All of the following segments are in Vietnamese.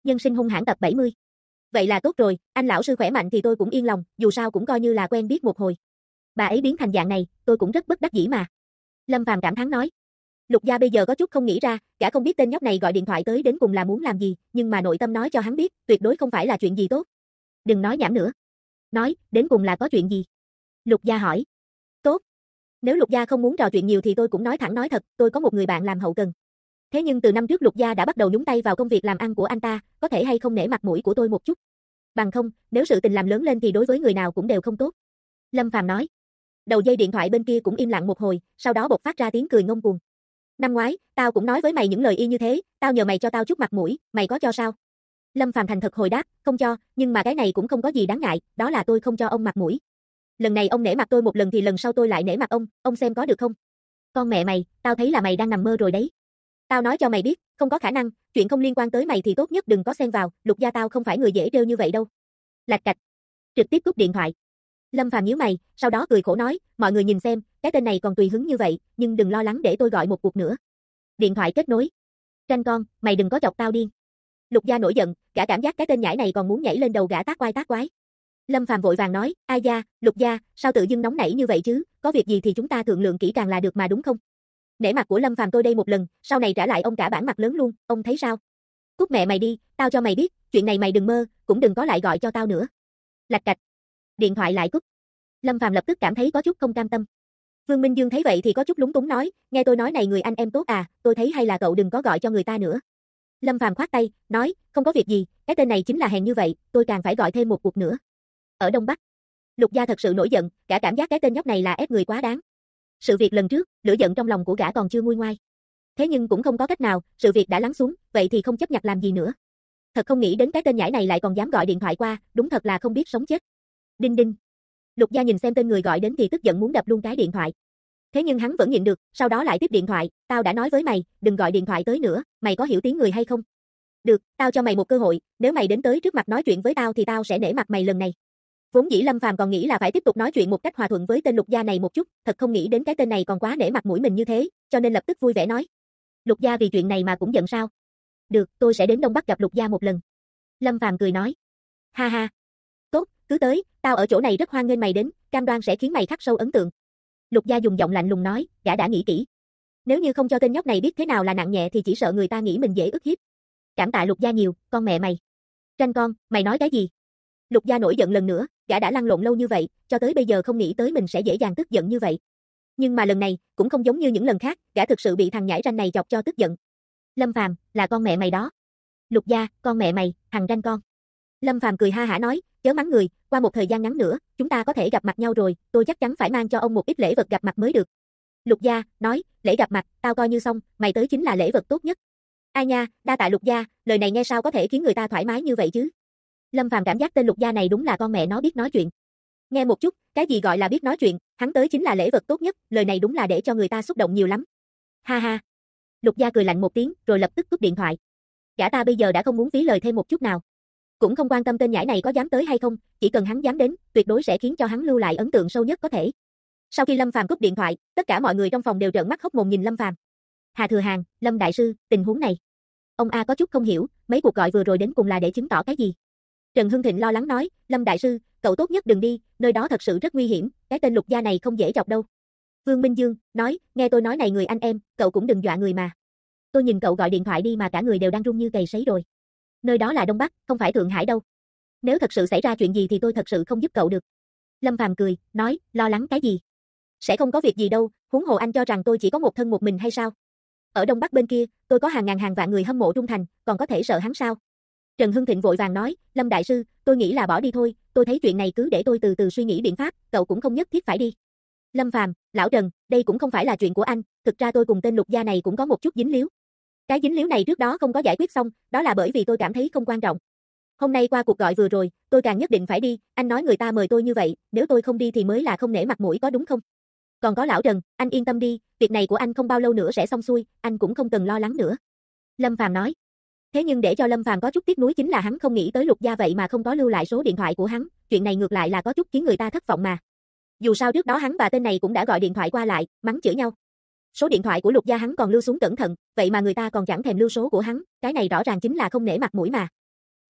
Nhân sinh hung hãn tập 70. Vậy là tốt rồi, anh lão sư khỏe mạnh thì tôi cũng yên lòng, dù sao cũng coi như là quen biết một hồi. Bà ấy biến thành dạng này, tôi cũng rất bất đắc dĩ mà. Lâm Phàm cảm thán nói. Lục Gia bây giờ có chút không nghĩ ra, gã không biết tên nhóc này gọi điện thoại tới đến cùng là muốn làm gì, nhưng mà nội tâm nói cho hắn biết, tuyệt đối không phải là chuyện gì tốt. Đừng nói nhảm nữa. Nói, đến cùng là có chuyện gì? Lục Gia hỏi. Tốt. Nếu Lục Gia không muốn trò chuyện nhiều thì tôi cũng nói thẳng nói thật, tôi có một người bạn làm hậu cần. Thế nhưng từ năm trước Lục Gia đã bắt đầu nhúng tay vào công việc làm ăn của anh ta, có thể hay không nể mặt mũi của tôi một chút. Bằng không, nếu sự tình làm lớn lên thì đối với người nào cũng đều không tốt. Lâm Phàm nói. Đầu dây điện thoại bên kia cũng im lặng một hồi, sau đó bộc phát ra tiếng cười ngông cuồng. Năm ngoái, tao cũng nói với mày những lời y như thế, tao nhờ mày cho tao chút mặt mũi, mày có cho sao? Lâm Phàm thành thật hồi đáp, không cho, nhưng mà cái này cũng không có gì đáng ngại, đó là tôi không cho ông mặt mũi. Lần này ông nể mặt tôi một lần thì lần sau tôi lại nể mặt ông xem có được không? Con mẹ mày, tao thấy là mày đang nằm mơ rồi đấy. Tao nói cho mày biết, không có khả năng, chuyện không liên quan tới mày thì tốt nhất đừng có xen vào, Lục Gia tao không phải người dễ trêu như vậy đâu. Lạch cạch. Trực tiếp cúp điện thoại. Lâm Phàm nhíu mày, sau đó cười khổ nói, mọi người nhìn xem, cái tên này còn tùy hứng như vậy, nhưng đừng lo lắng để tôi gọi một cuộc nữa. Điện thoại kết nối. Tranh con, mày đừng có chọc tao điên. Lục Gia nổi giận, gã cảm giác cái tên nhãi này còn muốn nhảy lên đầu gã tác quái. Lâm Phàm vội vàng nói, ai da, Lục Gia, sao tự dưng nóng nảy như vậy chứ, có việc gì thì chúng ta thương lượng kỹ càng là được mà đúng không? Nể mặt của Lâm Phàm tôi đây một lần, sau này trả lại ông cả bản mặt lớn luôn, ông thấy sao? Cút mẹ mày đi, tao cho mày biết, chuyện này mày đừng mơ, cũng đừng có lại gọi cho tao nữa. Lạch cạch. Điện thoại lại cúp. Lâm Phàm lập tức cảm thấy có chút không cam tâm. Vương Minh Dương thấy vậy thì có chút lúng túng nói, nghe tôi nói này người anh em tốt à, tôi thấy hay là cậu đừng có gọi cho người ta nữa. Lâm Phàm khoát tay, nói, không có việc gì, cái tên này chính là hèn như vậy, tôi càng phải gọi thêm một cuộc nữa. Ở Đông Bắc, Lục Gia thật sự nổi giận, cả cảm giác cái tên nhóc này là ép người quá đáng. Sự việc lần trước, lửa giận trong lòng của gã còn chưa nguôi ngoai. Thế nhưng cũng không có cách nào, sự việc đã lắng xuống, vậy thì không chấp nhặt làm gì nữa. Thật không nghĩ đến cái tên nhãi này lại còn dám gọi điện thoại qua, đúng thật là không biết sống chết. Đinh đinh. Lục Gia nhìn xem tên người gọi đến thì tức giận muốn đập luôn cái điện thoại. Thế nhưng hắn vẫn nhịn được, sau đó lại tiếp điện thoại, tao đã nói với mày, đừng gọi điện thoại tới nữa, mày có hiểu tiếng người hay không? Được, tao cho mày một cơ hội, nếu mày đến tới trước mặt nói chuyện với tao thì tao sẽ nể mặt mày lần này. Vốn dĩ Lâm Phàm còn nghĩ là phải tiếp tục nói chuyện một cách hòa thuận với tên Lục Gia này một chút, thật không nghĩ đến cái tên này còn quá nể mặt mũi mình như thế, cho nên lập tức vui vẻ nói. Lục Gia vì chuyện này mà cũng giận sao? Được, tôi sẽ đến Đông Bắc gặp Lục Gia một lần. Lâm Phàm cười nói. Ha ha. Tốt, cứ tới, tao ở chỗ này rất hoan nghênh mày đến, cam đoan sẽ khiến mày khắc sâu ấn tượng. Lục Gia dùng giọng lạnh lùng nói, gã đã nghĩ kỹ. Nếu như không cho tên nhóc này biết thế nào là nặng nhẹ thì chỉ sợ người ta nghĩ mình dễ ức hiếp. Cảm tạ Lục Gia nhiều, con mẹ mày. Tranh con, mày nói cái gì? Lục Gia nổi giận lần nữa, gã đã lăn lộn lâu như vậy, cho tới bây giờ không nghĩ tới mình sẽ dễ dàng tức giận như vậy. Nhưng mà lần này, cũng không giống như những lần khác, gã thực sự bị thằng nhãi ranh này chọc cho tức giận. Lâm Phàm, là con mẹ mày đó. Lục Gia, con mẹ mày, thằng ranh con. Lâm Phàm cười ha hả nói, chớ mắng người, qua một thời gian ngắn nữa, chúng ta có thể gặp mặt nhau rồi, tôi chắc chắn phải mang cho ông một ít lễ vật gặp mặt mới được. Lục Gia, nói, lễ gặp mặt, tao coi như xong, mày tới chính là lễ vật tốt nhất. Ai nha, đa tạ Lục Gia, lời này nghe sao có thể khiến người ta thoải mái như vậy chứ? Lâm Phàm cảm giác tên Lục Gia này đúng là con mẹ nó biết nói chuyện. Nghe một chút, cái gì gọi là biết nói chuyện, hắn tới chính là lễ vật tốt nhất, lời này đúng là để cho người ta xúc động nhiều lắm. Ha ha. Lục Gia cười lạnh một tiếng, rồi lập tức cúp điện thoại. Gã ta bây giờ đã không muốn phí lời thêm một chút nào. Cũng không quan tâm tên nhãi này có dám tới hay không, chỉ cần hắn dám đến, tuyệt đối sẽ khiến cho hắn lưu lại ấn tượng sâu nhất có thể. Sau khi Lâm Phàm cúp điện thoại, tất cả mọi người trong phòng đều trợn mắt hốc mồm nhìn Lâm Phàm. Hà Thừa Hàng, Lâm đại sư, tình huống này. Ông A có chút không hiểu, mấy cuộc gọi vừa rồi đến cùng là để chứng tỏ cái gì? Trần Hưng Thịnh lo lắng nói, Lâm đại sư, cậu tốt nhất đừng đi, nơi đó thật sự rất nguy hiểm, cái tên Lục Gia này không dễ chọc đâu. Vương Minh Dương nói, nghe tôi nói này người anh em, cậu cũng đừng dọa người mà. Tôi nhìn cậu gọi điện thoại đi mà cả người đều đang run như cầy sấy rồi. Nơi đó là Đông Bắc, không phải Thượng Hải đâu. Nếu thật sự xảy ra chuyện gì thì tôi thật sự không giúp cậu được. Lâm Phàm cười, nói, lo lắng cái gì? Sẽ không có việc gì đâu, huống hồ anh cho rằng tôi chỉ có một thân một mình hay sao? Ở Đông Bắc bên kia, tôi có hàng ngàn hàng vạn người hâm mộ trung thành, còn có thể sợ hắn sao? Trần Hưng Thịnh vội vàng nói, Lâm đại sư, tôi nghĩ là bỏ đi thôi, tôi thấy chuyện này cứ để tôi từ từ suy nghĩ biện pháp, cậu cũng không nhất thiết phải đi. Lâm Phàm, lão Trần, đây cũng không phải là chuyện của anh, thực ra tôi cùng tên Lục Gia này cũng có một chút dính líu. Cái dính líu này trước đó không có giải quyết xong, đó là bởi vì tôi cảm thấy không quan trọng. Hôm nay qua cuộc gọi vừa rồi, tôi càng nhất định phải đi, anh nói người ta mời tôi như vậy, nếu tôi không đi thì mới là không nể mặt mũi có đúng không? Còn có lão Trần, anh yên tâm đi, việc này của anh không bao lâu nữa sẽ xong xuôi, anh cũng không cần lo lắng nữa. Lâm Phàm nói. Thế nhưng để cho Lâm Phàm có chút tiếc nuối chính là hắn không nghĩ tới Lục Gia vậy mà không có lưu lại số điện thoại của hắn, chuyện này ngược lại là có chút khiến người ta thất vọng mà. Dù sao trước đó hắn và tên này cũng đã gọi điện thoại qua lại, mắng chửi nhau. Số điện thoại của Lục Gia hắn còn lưu xuống cẩn thận, vậy mà người ta còn chẳng thèm lưu số của hắn, cái này rõ ràng chính là không nể mặt mũi mà.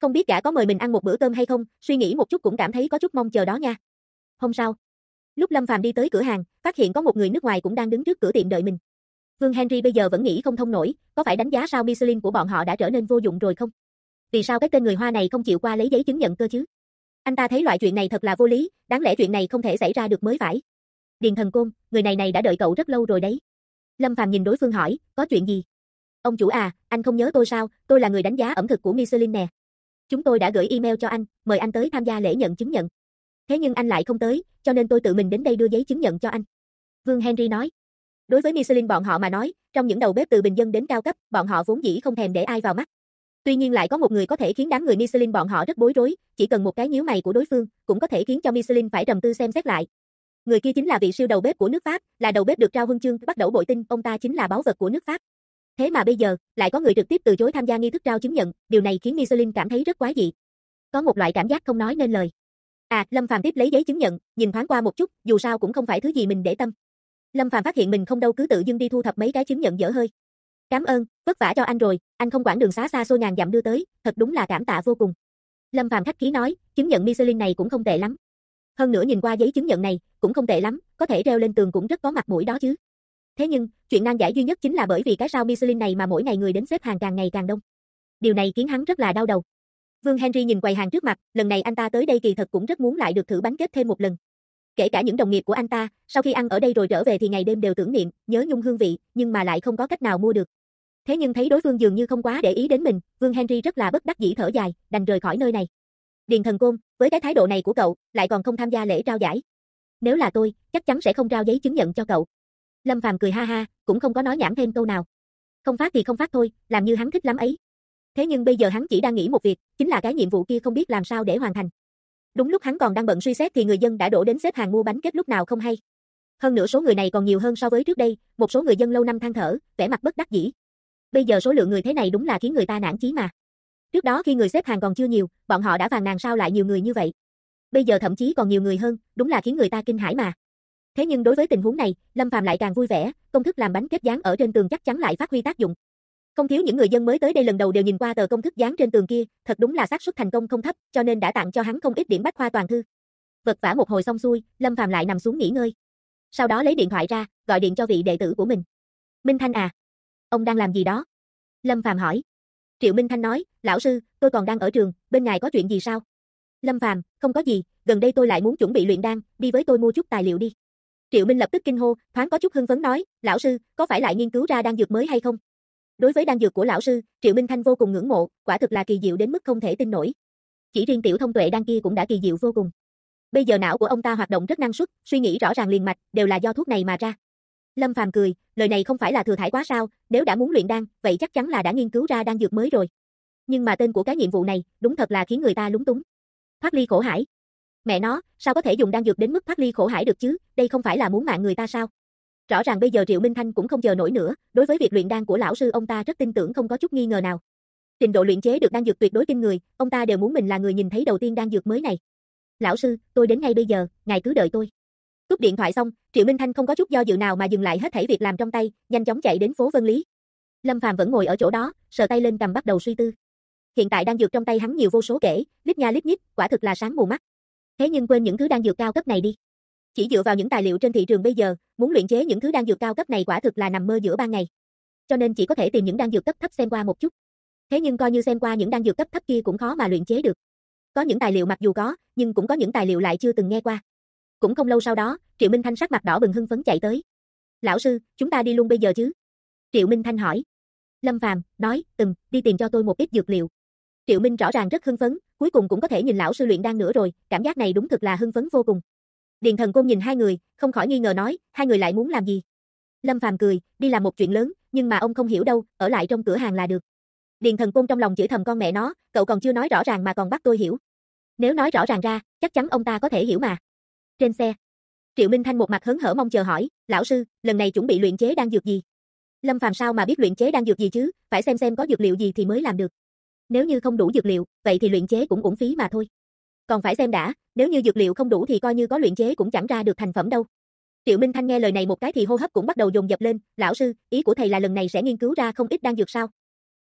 Không biết gã có mời mình ăn một bữa cơm hay không, suy nghĩ một chút cũng cảm thấy có chút mong chờ đó nha. Hôm sau, lúc Lâm Phàm đi tới cửa hàng, phát hiện có một người nước ngoài cũng đang đứng trước cửa tiệm đợi mình. Vương Henry bây giờ vẫn nghĩ không thông nổi, có phải đánh giá sao Michelin của bọn họ đã trở nên vô dụng rồi không? Vì sao cái tên người Hoa này không chịu qua lấy giấy chứng nhận cơ chứ? Anh ta thấy loại chuyện này thật là vô lý, đáng lẽ chuyện này không thể xảy ra được mới phải. Điền Thần Côn, người này đã đợi cậu rất lâu rồi đấy. Lâm Phàm nhìn đối phương hỏi, có chuyện gì? Ông chủ à, anh không nhớ tôi sao, tôi là người đánh giá ẩm thực của Michelin nè. Chúng tôi đã gửi email cho anh, mời anh tới tham gia lễ nhận chứng nhận. Thế nhưng anh lại không tới, cho nên tôi tự mình đến đây đưa giấy chứng nhận cho anh. Vương Henry nói. Đối với Michelin bọn họ mà nói, trong những đầu bếp từ bình dân đến cao cấp, bọn họ vốn dĩ không thèm để ai vào mắt. Tuy nhiên lại có một người có thể khiến đám người Michelin bọn họ rất bối rối, chỉ cần một cái nhíu mày của đối phương, cũng có thể khiến cho Michelin phải trầm tư xem xét lại. Người kia chính là vị siêu đầu bếp của nước Pháp, là đầu bếp được trao huân chương Bắt Đẩu Bội Tinh, ông ta chính là báu vật của nước Pháp. Thế mà bây giờ, lại có người trực tiếp từ chối tham gia nghi thức trao chứng nhận, điều này khiến Michelin cảm thấy rất quái dị. Có một loại cảm giác không nói nên lời. Lâm Phàm tiếp lấy giấy chứng nhận, nhìn thoáng qua một chút, dù sao cũng không phải thứ gì mình để tâm. Lâm Phàm phát hiện mình không đâu cứ tự dưng đi thu thập mấy cái chứng nhận dở hơi. Cảm ơn, vất vả cho anh rồi, anh không quản đường xá xa xôi ngàn dặm đưa tới, thật đúng là cảm tạ vô cùng. Lâm Phàm khách khí nói, chứng nhận Michelin này cũng không tệ lắm. Hơn nữa nhìn qua giấy chứng nhận này, cũng không tệ lắm, có thể treo lên tường cũng rất có mặt mũi đó chứ. Thế nhưng, chuyện nan giải duy nhất chính là bởi vì cái sao Michelin này mà mỗi ngày người đến xếp hàng càng ngày càng đông. Điều này khiến hắn rất là đau đầu. Vương Henry nhìn quầy hàng trước mặt, lần này anh ta tới đây kỳ thật cũng rất muốn lại được thử bánh kết thêm một lần. Kể cả những đồng nghiệp của anh ta, sau khi ăn ở đây rồi trở về thì ngày đêm đều tưởng niệm, nhớ nhung hương vị, nhưng mà lại không có cách nào mua được. Thế nhưng thấy đối phương dường như không quá để ý đến mình, Vương Henry rất là bất đắc dĩ thở dài, đành rời khỏi nơi này. Điền Thần Côn, với cái thái độ này của cậu, lại còn không tham gia lễ trao giải. Nếu là tôi, chắc chắn sẽ không trao giấy chứng nhận cho cậu. Lâm Phàm cười ha ha, cũng không có nói nhảm thêm câu nào. Không phát thì không phát thôi, làm như hắn thích lắm ấy. Thế nhưng bây giờ hắn chỉ đang nghĩ một việc, chính là cái nhiệm vụ kia không biết làm sao để hoàn thành. Đúng lúc hắn còn đang bận suy xét thì người dân đã đổ đến xếp hàng mua bánh kết lúc nào không hay. Hơn nữa số người này còn nhiều hơn so với trước đây, một số người dân lâu năm than thở, vẻ mặt bất đắc dĩ. Bây giờ số lượng người thế này đúng là khiến người ta nản chí mà. Trước đó khi người xếp hàng còn chưa nhiều, bọn họ đã phàn nàn sao lại nhiều người như vậy. Bây giờ thậm chí còn nhiều người hơn, đúng là khiến người ta kinh hãi mà. Thế nhưng đối với tình huống này, Lâm Phàm lại càng vui vẻ, công thức làm bánh kết dán ở trên tường chắc chắn lại phát huy tác dụng. Không thiếu những người dân mới tới đây lần đầu đều nhìn qua tờ công thức dán trên tường kia, thật đúng là xác suất thành công không thấp, cho nên đã tặng cho hắn không ít điểm bách khoa toàn thư. Vật vã một hồi xong xuôi, Lâm Phàm lại nằm xuống nghỉ ngơi. Sau đó lấy điện thoại ra, gọi điện cho vị đệ tử của mình. Minh Thanh à? Ông đang làm gì đó? Lâm Phàm hỏi. Triệu Minh Thanh nói, lão sư, tôi còn đang ở trường, bên ngài có chuyện gì sao? Lâm Phàm, không có gì, gần đây tôi lại muốn chuẩn bị luyện đan, đi với tôi mua chút tài liệu đi. Triệu Minh lập tức kinh hô, thoáng có chút hưng phấn nói, lão sư, có phải lại nghiên cứu ra đan dược mới hay không? Đối với đan dược của lão sư, Triệu Minh Thanh vô cùng ngưỡng mộ, quả thực là kỳ diệu đến mức không thể tin nổi. Chỉ riêng tiểu thông tuệ đan kia cũng đã kỳ diệu vô cùng. Bây giờ não của ông ta hoạt động rất năng suất, suy nghĩ rõ ràng liền mạch, đều là do thuốc này mà ra. Lâm Phàm cười, lời này không phải là thừa thãi quá sao, nếu đã muốn luyện đan, vậy chắc chắn là đã nghiên cứu ra đan dược mới rồi. Nhưng mà tên của cái nhiệm vụ này, đúng thật là khiến người ta lúng túng. Thoát ly khổ hải. Mẹ nó, sao có thể dùng đan dược đến mức thoát ly khổ hải được chứ, đây không phải là muốn mạng người ta sao? Rõ ràng bây giờ Triệu Minh Thanh cũng không chờ nổi nữa, đối với việc luyện đan của lão sư ông ta rất tin tưởng không có chút nghi ngờ nào. Trình độ luyện chế được đan dược tuyệt đối kinh người, ông ta đều muốn mình là người nhìn thấy đầu tiên đan dược mới này. Lão sư, tôi đến ngay bây giờ, ngài cứ đợi tôi. Cúp điện thoại xong, Triệu Minh Thanh không có chút do dự nào mà dừng lại hết thảy việc làm trong tay, nhanh chóng chạy đến phố Vân Lý. Lâm Phàm vẫn ngồi ở chỗ đó, sờ tay lên cầm bắt đầu suy tư. Hiện tại đan dược trong tay hắn nhiều vô số kể, lít nha lít nhít, quả thực là sáng mù mắt. Thế nhưng quên những thứ đan dược cao cấp này đi. Chỉ dựa vào những tài liệu trên thị trường bây giờ, muốn luyện chế những thứ đan dược cao cấp này quả thực là nằm mơ giữa ban ngày. Cho nên chỉ có thể tìm những đan dược cấp thấp xem qua một chút. Thế nhưng coi như xem qua những đan dược cấp thấp kia cũng khó mà luyện chế được. Có những tài liệu mặc dù có, nhưng cũng có những tài liệu lại chưa từng nghe qua. Cũng không lâu sau đó, Triệu Minh Thanh sắc mặt đỏ bừng hưng phấn chạy tới. Lão sư, chúng ta đi luôn bây giờ chứ? Triệu Minh Thanh hỏi. Lâm Phàm nói, đi tìm cho tôi một ít dược liệu. Triệu Minh rõ ràng rất hưng phấn, cuối cùng cũng có thể nhìn lão sư luyện đan nữa rồi, cảm giác này đúng thực là hưng phấn vô cùng. Điền Thần Côn nhìn hai người, không khỏi nghi ngờ nói, hai người lại muốn làm gì? Lâm Phàm cười, đi làm một chuyện lớn, nhưng mà ông không hiểu đâu, ở lại trong cửa hàng là được. Điền Thần Côn trong lòng chửi thầm con mẹ nó, cậu còn chưa nói rõ ràng mà còn bắt tôi hiểu. Nếu nói rõ ràng ra, chắc chắn ông ta có thể hiểu mà. Trên xe, Triệu Minh Thanh một mặt hớn hở mong chờ hỏi, lão sư, lần này chuẩn bị luyện chế đan dược gì? Lâm Phàm sao mà biết luyện chế đan dược gì chứ, phải xem có dược liệu gì thì mới làm được. Nếu như không đủ dược liệu, vậy thì luyện chế cũng uổng phí mà thôi. Còn phải xem đã, nếu như dược liệu không đủ thì coi như có luyện chế cũng chẳng ra được thành phẩm đâu. Triệu Minh Thanh nghe lời này một cái thì hô hấp cũng bắt đầu dồn dập lên, lão sư, ý của thầy là lần này sẽ nghiên cứu ra không ít đan dược sao?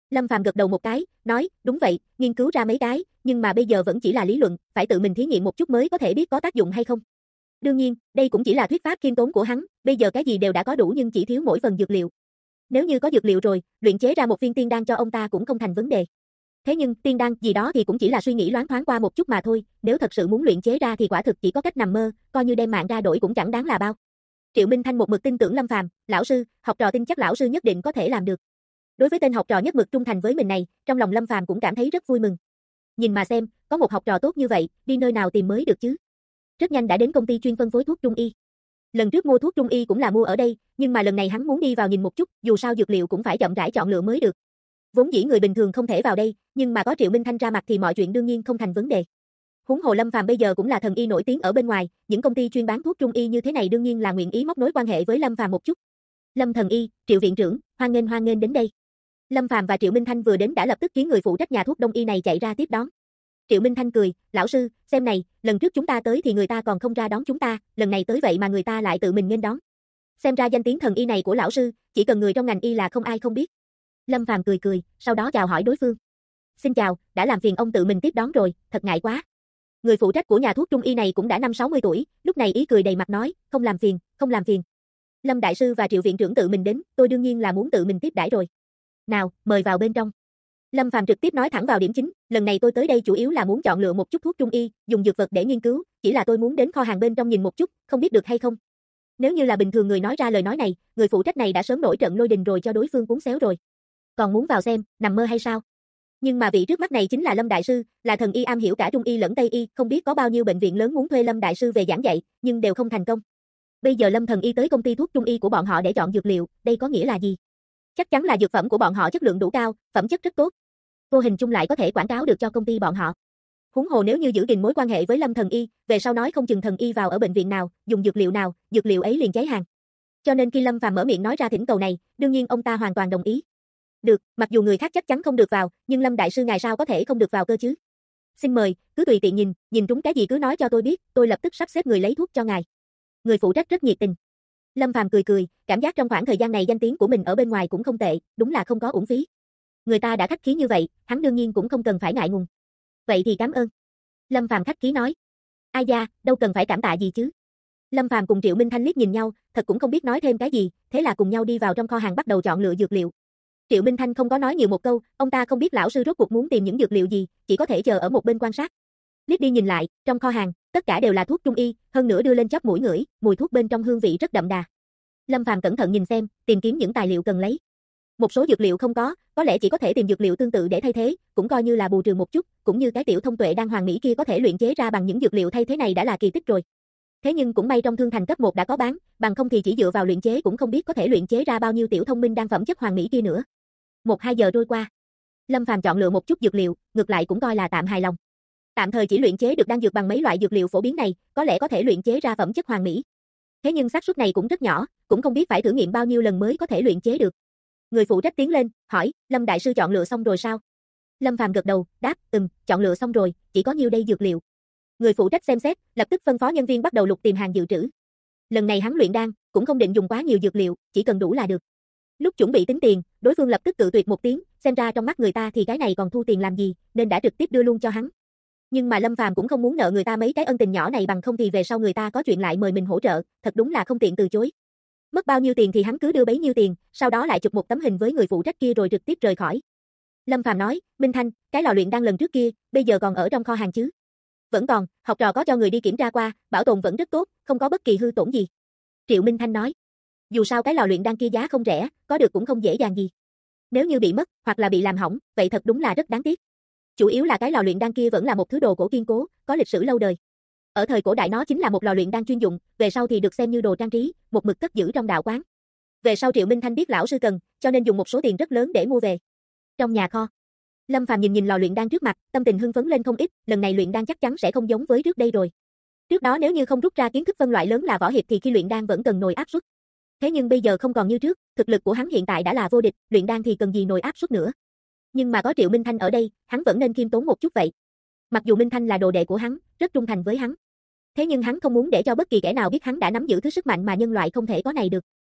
Lâm Phàm gật đầu một cái, nói, đúng vậy, nghiên cứu ra mấy cái, nhưng mà bây giờ vẫn chỉ là lý luận, phải tự mình thí nghiệm một chút mới có thể biết có tác dụng hay không. Đương nhiên, đây cũng chỉ là thuyết pháp khiêm tốn của hắn, bây giờ cái gì đều đã có đủ nhưng chỉ thiếu mỗi phần dược liệu. Nếu như có dược liệu rồi, luyện chế ra một viên tiên đan cho ông ta cũng không thành vấn đề. Thế nhưng, tiên đan gì đó thì cũng chỉ là suy nghĩ loáng thoáng qua một chút mà thôi, nếu thật sự muốn luyện chế ra thì quả thực chỉ có cách nằm mơ, coi như đem mạng ra đổi cũng chẳng đáng là bao. Triệu Minh Thanh một mực tin tưởng Lâm Phàm, lão sư, học trò tin chắc lão sư nhất định có thể làm được. Đối với tên học trò nhất mực trung thành với mình này, trong lòng Lâm Phàm cũng cảm thấy rất vui mừng. Nhìn mà xem, có một học trò tốt như vậy, đi nơi nào tìm mới được chứ? Rất nhanh đã đến công ty chuyên phân phối thuốc trung y. Lần trước mua thuốc trung y cũng là mua ở đây, nhưng mà lần này hắn muốn đi vào nhìn một chút, dù sao dược liệu cũng phải chậm rãi chọn lựa mới được. Vốn dĩ người bình thường không thể vào đây, nhưng mà có Triệu Minh Thanh ra mặt thì mọi chuyện đương nhiên không thành vấn đề. Huống hồ Lâm Phàm bây giờ cũng là thần y nổi tiếng ở bên ngoài, những công ty chuyên bán thuốc trung y như thế này đương nhiên là nguyện ý móc nối quan hệ với Lâm Phàm một chút. Lâm thần y, Triệu viện trưởng, hoan nghênh đến đây. Lâm Phàm và Triệu Minh Thanh vừa đến đã lập tức khiến người phụ trách nhà thuốc đông y này chạy ra tiếp đón. Triệu Minh Thanh cười, lão sư, xem này, lần trước chúng ta tới thì người ta còn không ra đón chúng ta, lần này tới vậy mà người ta lại tự mình nghênh đón. Xem ra danh tiếng thần y này của lão sư, chỉ cần người trong ngành y là không ai không biết. Lâm Phàm cười, sau đó chào hỏi đối phương. Xin chào, đã làm phiền ông tự mình tiếp đón rồi, thật ngại quá. Người phụ trách của nhà thuốc trung y này cũng đã 50-60 tuổi, lúc này ý cười đầy mặt nói, không làm phiền. Lâm đại sư và Triệu viện trưởng tự mình đến, tôi đương nhiên là muốn tự mình tiếp đãi rồi. Nào, mời vào bên trong. Lâm Phàm trực tiếp nói thẳng vào điểm chính, lần này tôi tới đây chủ yếu là muốn chọn lựa một chút thuốc trung y, dùng dược vật để nghiên cứu, chỉ là tôi muốn đến kho hàng bên trong nhìn một chút, không biết được hay không. Nếu như là bình thường người nói ra lời nói này, người phụ trách này đã sớm nổi trận lôi đình rồi cho đối phương cuốn xéo rồi. Còn muốn vào xem, nằm mơ hay sao? Nhưng mà vị trước mắt này chính là Lâm đại sư, là thần y am hiểu cả trung y lẫn tây y, không biết có bao nhiêu bệnh viện lớn muốn thuê Lâm đại sư về giảng dạy, nhưng đều không thành công. Bây giờ Lâm thần y tới công ty thuốc trung y của bọn họ để chọn dược liệu, đây có nghĩa là gì? Chắc chắn là dược phẩm của bọn họ chất lượng đủ cao, phẩm chất rất tốt. Vô hình chung lại có thể quảng cáo được cho công ty bọn họ. Huống hồ nếu như giữ gìn mối quan hệ với Lâm thần y, về sau nói không chừng thần y vào ở bệnh viện nào, dùng dược liệu nào, dược liệu ấy liền cháy hàng. Cho nên khi Lâm Phàm mở miệng nói ra thỉnh cầu này, đương nhiên ông ta hoàn toàn đồng ý. Được, mặc dù người khác chắc chắn không được vào, nhưng Lâm đại sư ngài sao có thể không được vào cơ chứ? Xin mời, cứ tùy tiện nhìn trúng cái gì cứ nói cho tôi biết, tôi lập tức sắp xếp người lấy thuốc cho ngài. Người phụ trách rất nhiệt tình. Lâm Phàm cười, cảm giác trong khoảng thời gian này danh tiếng của mình ở bên ngoài cũng không tệ, đúng là không có uổng phí. Người ta đã khách khí như vậy, hắn đương nhiên cũng không cần phải ngại ngùng. Vậy thì cảm ơn. Lâm Phàm khách khí nói. Ai da, đâu cần phải cảm tạ gì chứ. Lâm Phàm cùng Triệu Minh Thanh liếc nhìn nhau, thật cũng không biết nói thêm cái gì, thế là cùng nhau đi vào trong kho hàng bắt đầu chọn lựa dược liệu. Triệu Minh Thanh không có nói nhiều một câu, ông ta không biết lão sư rốt cuộc muốn tìm những dược liệu gì, chỉ có thể chờ ở một bên quan sát. Liếc đi nhìn lại, trong kho hàng, tất cả đều là thuốc trung y, hơn nữa đưa lên chóp mũi ngửi, mùi thuốc bên trong hương vị rất đậm đà. Lâm Phàm cẩn thận nhìn xem, tìm kiếm những tài liệu cần lấy. Một số dược liệu không có lẽ chỉ có thể tìm dược liệu tương tự để thay thế, cũng coi như là bù trừ một chút, cũng như cái tiểu thông tuệ đan hoàng mỹ kia có thể luyện chế ra bằng những dược liệu thay thế này đã là kỳ tích rồi. Thế nhưng cũng may trong thương thành cấp 1 đã có bán, bằng không thì chỉ dựa vào luyện chế cũng không biết có thể luyện chế ra bao nhiêu tiểu thông minh đan phẩm chất hoàng mỹ kia nữa. 1-2 giờ trôi qua. Lâm Phàm chọn lựa một chút dược liệu, ngược lại cũng coi là tạm hài lòng. Tạm thời chỉ luyện chế được đan dược bằng mấy loại dược liệu phổ biến này, có lẽ có thể luyện chế ra phẩm chất hoàng mỹ. Thế nhưng xác suất này cũng rất nhỏ, cũng không biết phải thử nghiệm bao nhiêu lần mới có thể luyện chế được. Người phụ trách tiến lên, hỏi, Lâm đại sư chọn lựa xong rồi sao? Lâm Phàm gật đầu, đáp, chọn lựa xong rồi, chỉ có nhiêu đây dược liệu. Người phụ trách xem xét, lập tức phân phó nhân viên bắt đầu lục tìm hàng dự trữ. Lần này hắn luyện đan, cũng không định dùng quá nhiều dược liệu, chỉ cần đủ là được. Lúc chuẩn bị tính tiền, đối phương lập tức cự tuyệt một tiếng, xem ra trong mắt người ta thì cái này còn thu tiền làm gì, nên đã trực tiếp đưa luôn cho hắn. Nhưng mà Lâm Phàm cũng không muốn nợ người ta mấy cái ân tình nhỏ này, bằng không thì về sau người ta có chuyện lại mời mình hỗ trợ, thật đúng là không tiện từ chối. Mất bao nhiêu tiền thì hắn cứ đưa bấy nhiêu tiền, sau đó lại chụp một tấm hình với người phụ trách kia rồi trực tiếp rời khỏi. Lâm Phàm nói, Minh Thanh, cái lò luyện đan lần trước kia, bây giờ còn ở trong kho hàng chứ? Vẫn còn, học trò có cho người đi kiểm tra qua, bảo tồn vẫn rất tốt, không có bất kỳ hư tổn gì. Triệu Minh Thanh nói, dù sao cái lò luyện đan kia giá không rẻ, có được cũng không dễ dàng gì. Nếu như bị mất, hoặc là bị làm hỏng, vậy thật đúng là rất đáng tiếc. Chủ yếu là cái lò luyện đan kia vẫn là một thứ đồ cổ kiên cố, có lịch sử lâu đời. Ở thời cổ đại nó chính là một lò luyện đan chuyên dụng, về sau thì được xem như đồ trang trí, một mực cất giữ trong đạo quán. Về sau Triệu Minh Thanh biết lão sư cần, cho nên dùng một số tiền rất lớn để mua về. Trong nhà kho, Lâm Phàm nhìn lò luyện đan trước mặt, tâm tình hưng phấn lên không ít, lần này luyện đan chắc chắn sẽ không giống với trước đây rồi. Trước đó nếu như không rút ra kiến thức phân loại lớn là võ hiệp thì khi luyện đan vẫn cần nồi áp suất. Thế nhưng bây giờ không còn như trước, thực lực của hắn hiện tại đã là vô địch, luyện đan thì cần gì nồi áp suất nữa. Nhưng mà có Triệu Minh Thanh ở đây, hắn vẫn nên khiêm tốn một chút vậy. Mặc dù Minh Thanh là đồ đệ của hắn, rất trung thành với hắn. Thế nhưng hắn không muốn để cho bất kỳ kẻ nào biết hắn đã nắm giữ thứ sức mạnh mà nhân loại không thể có này được.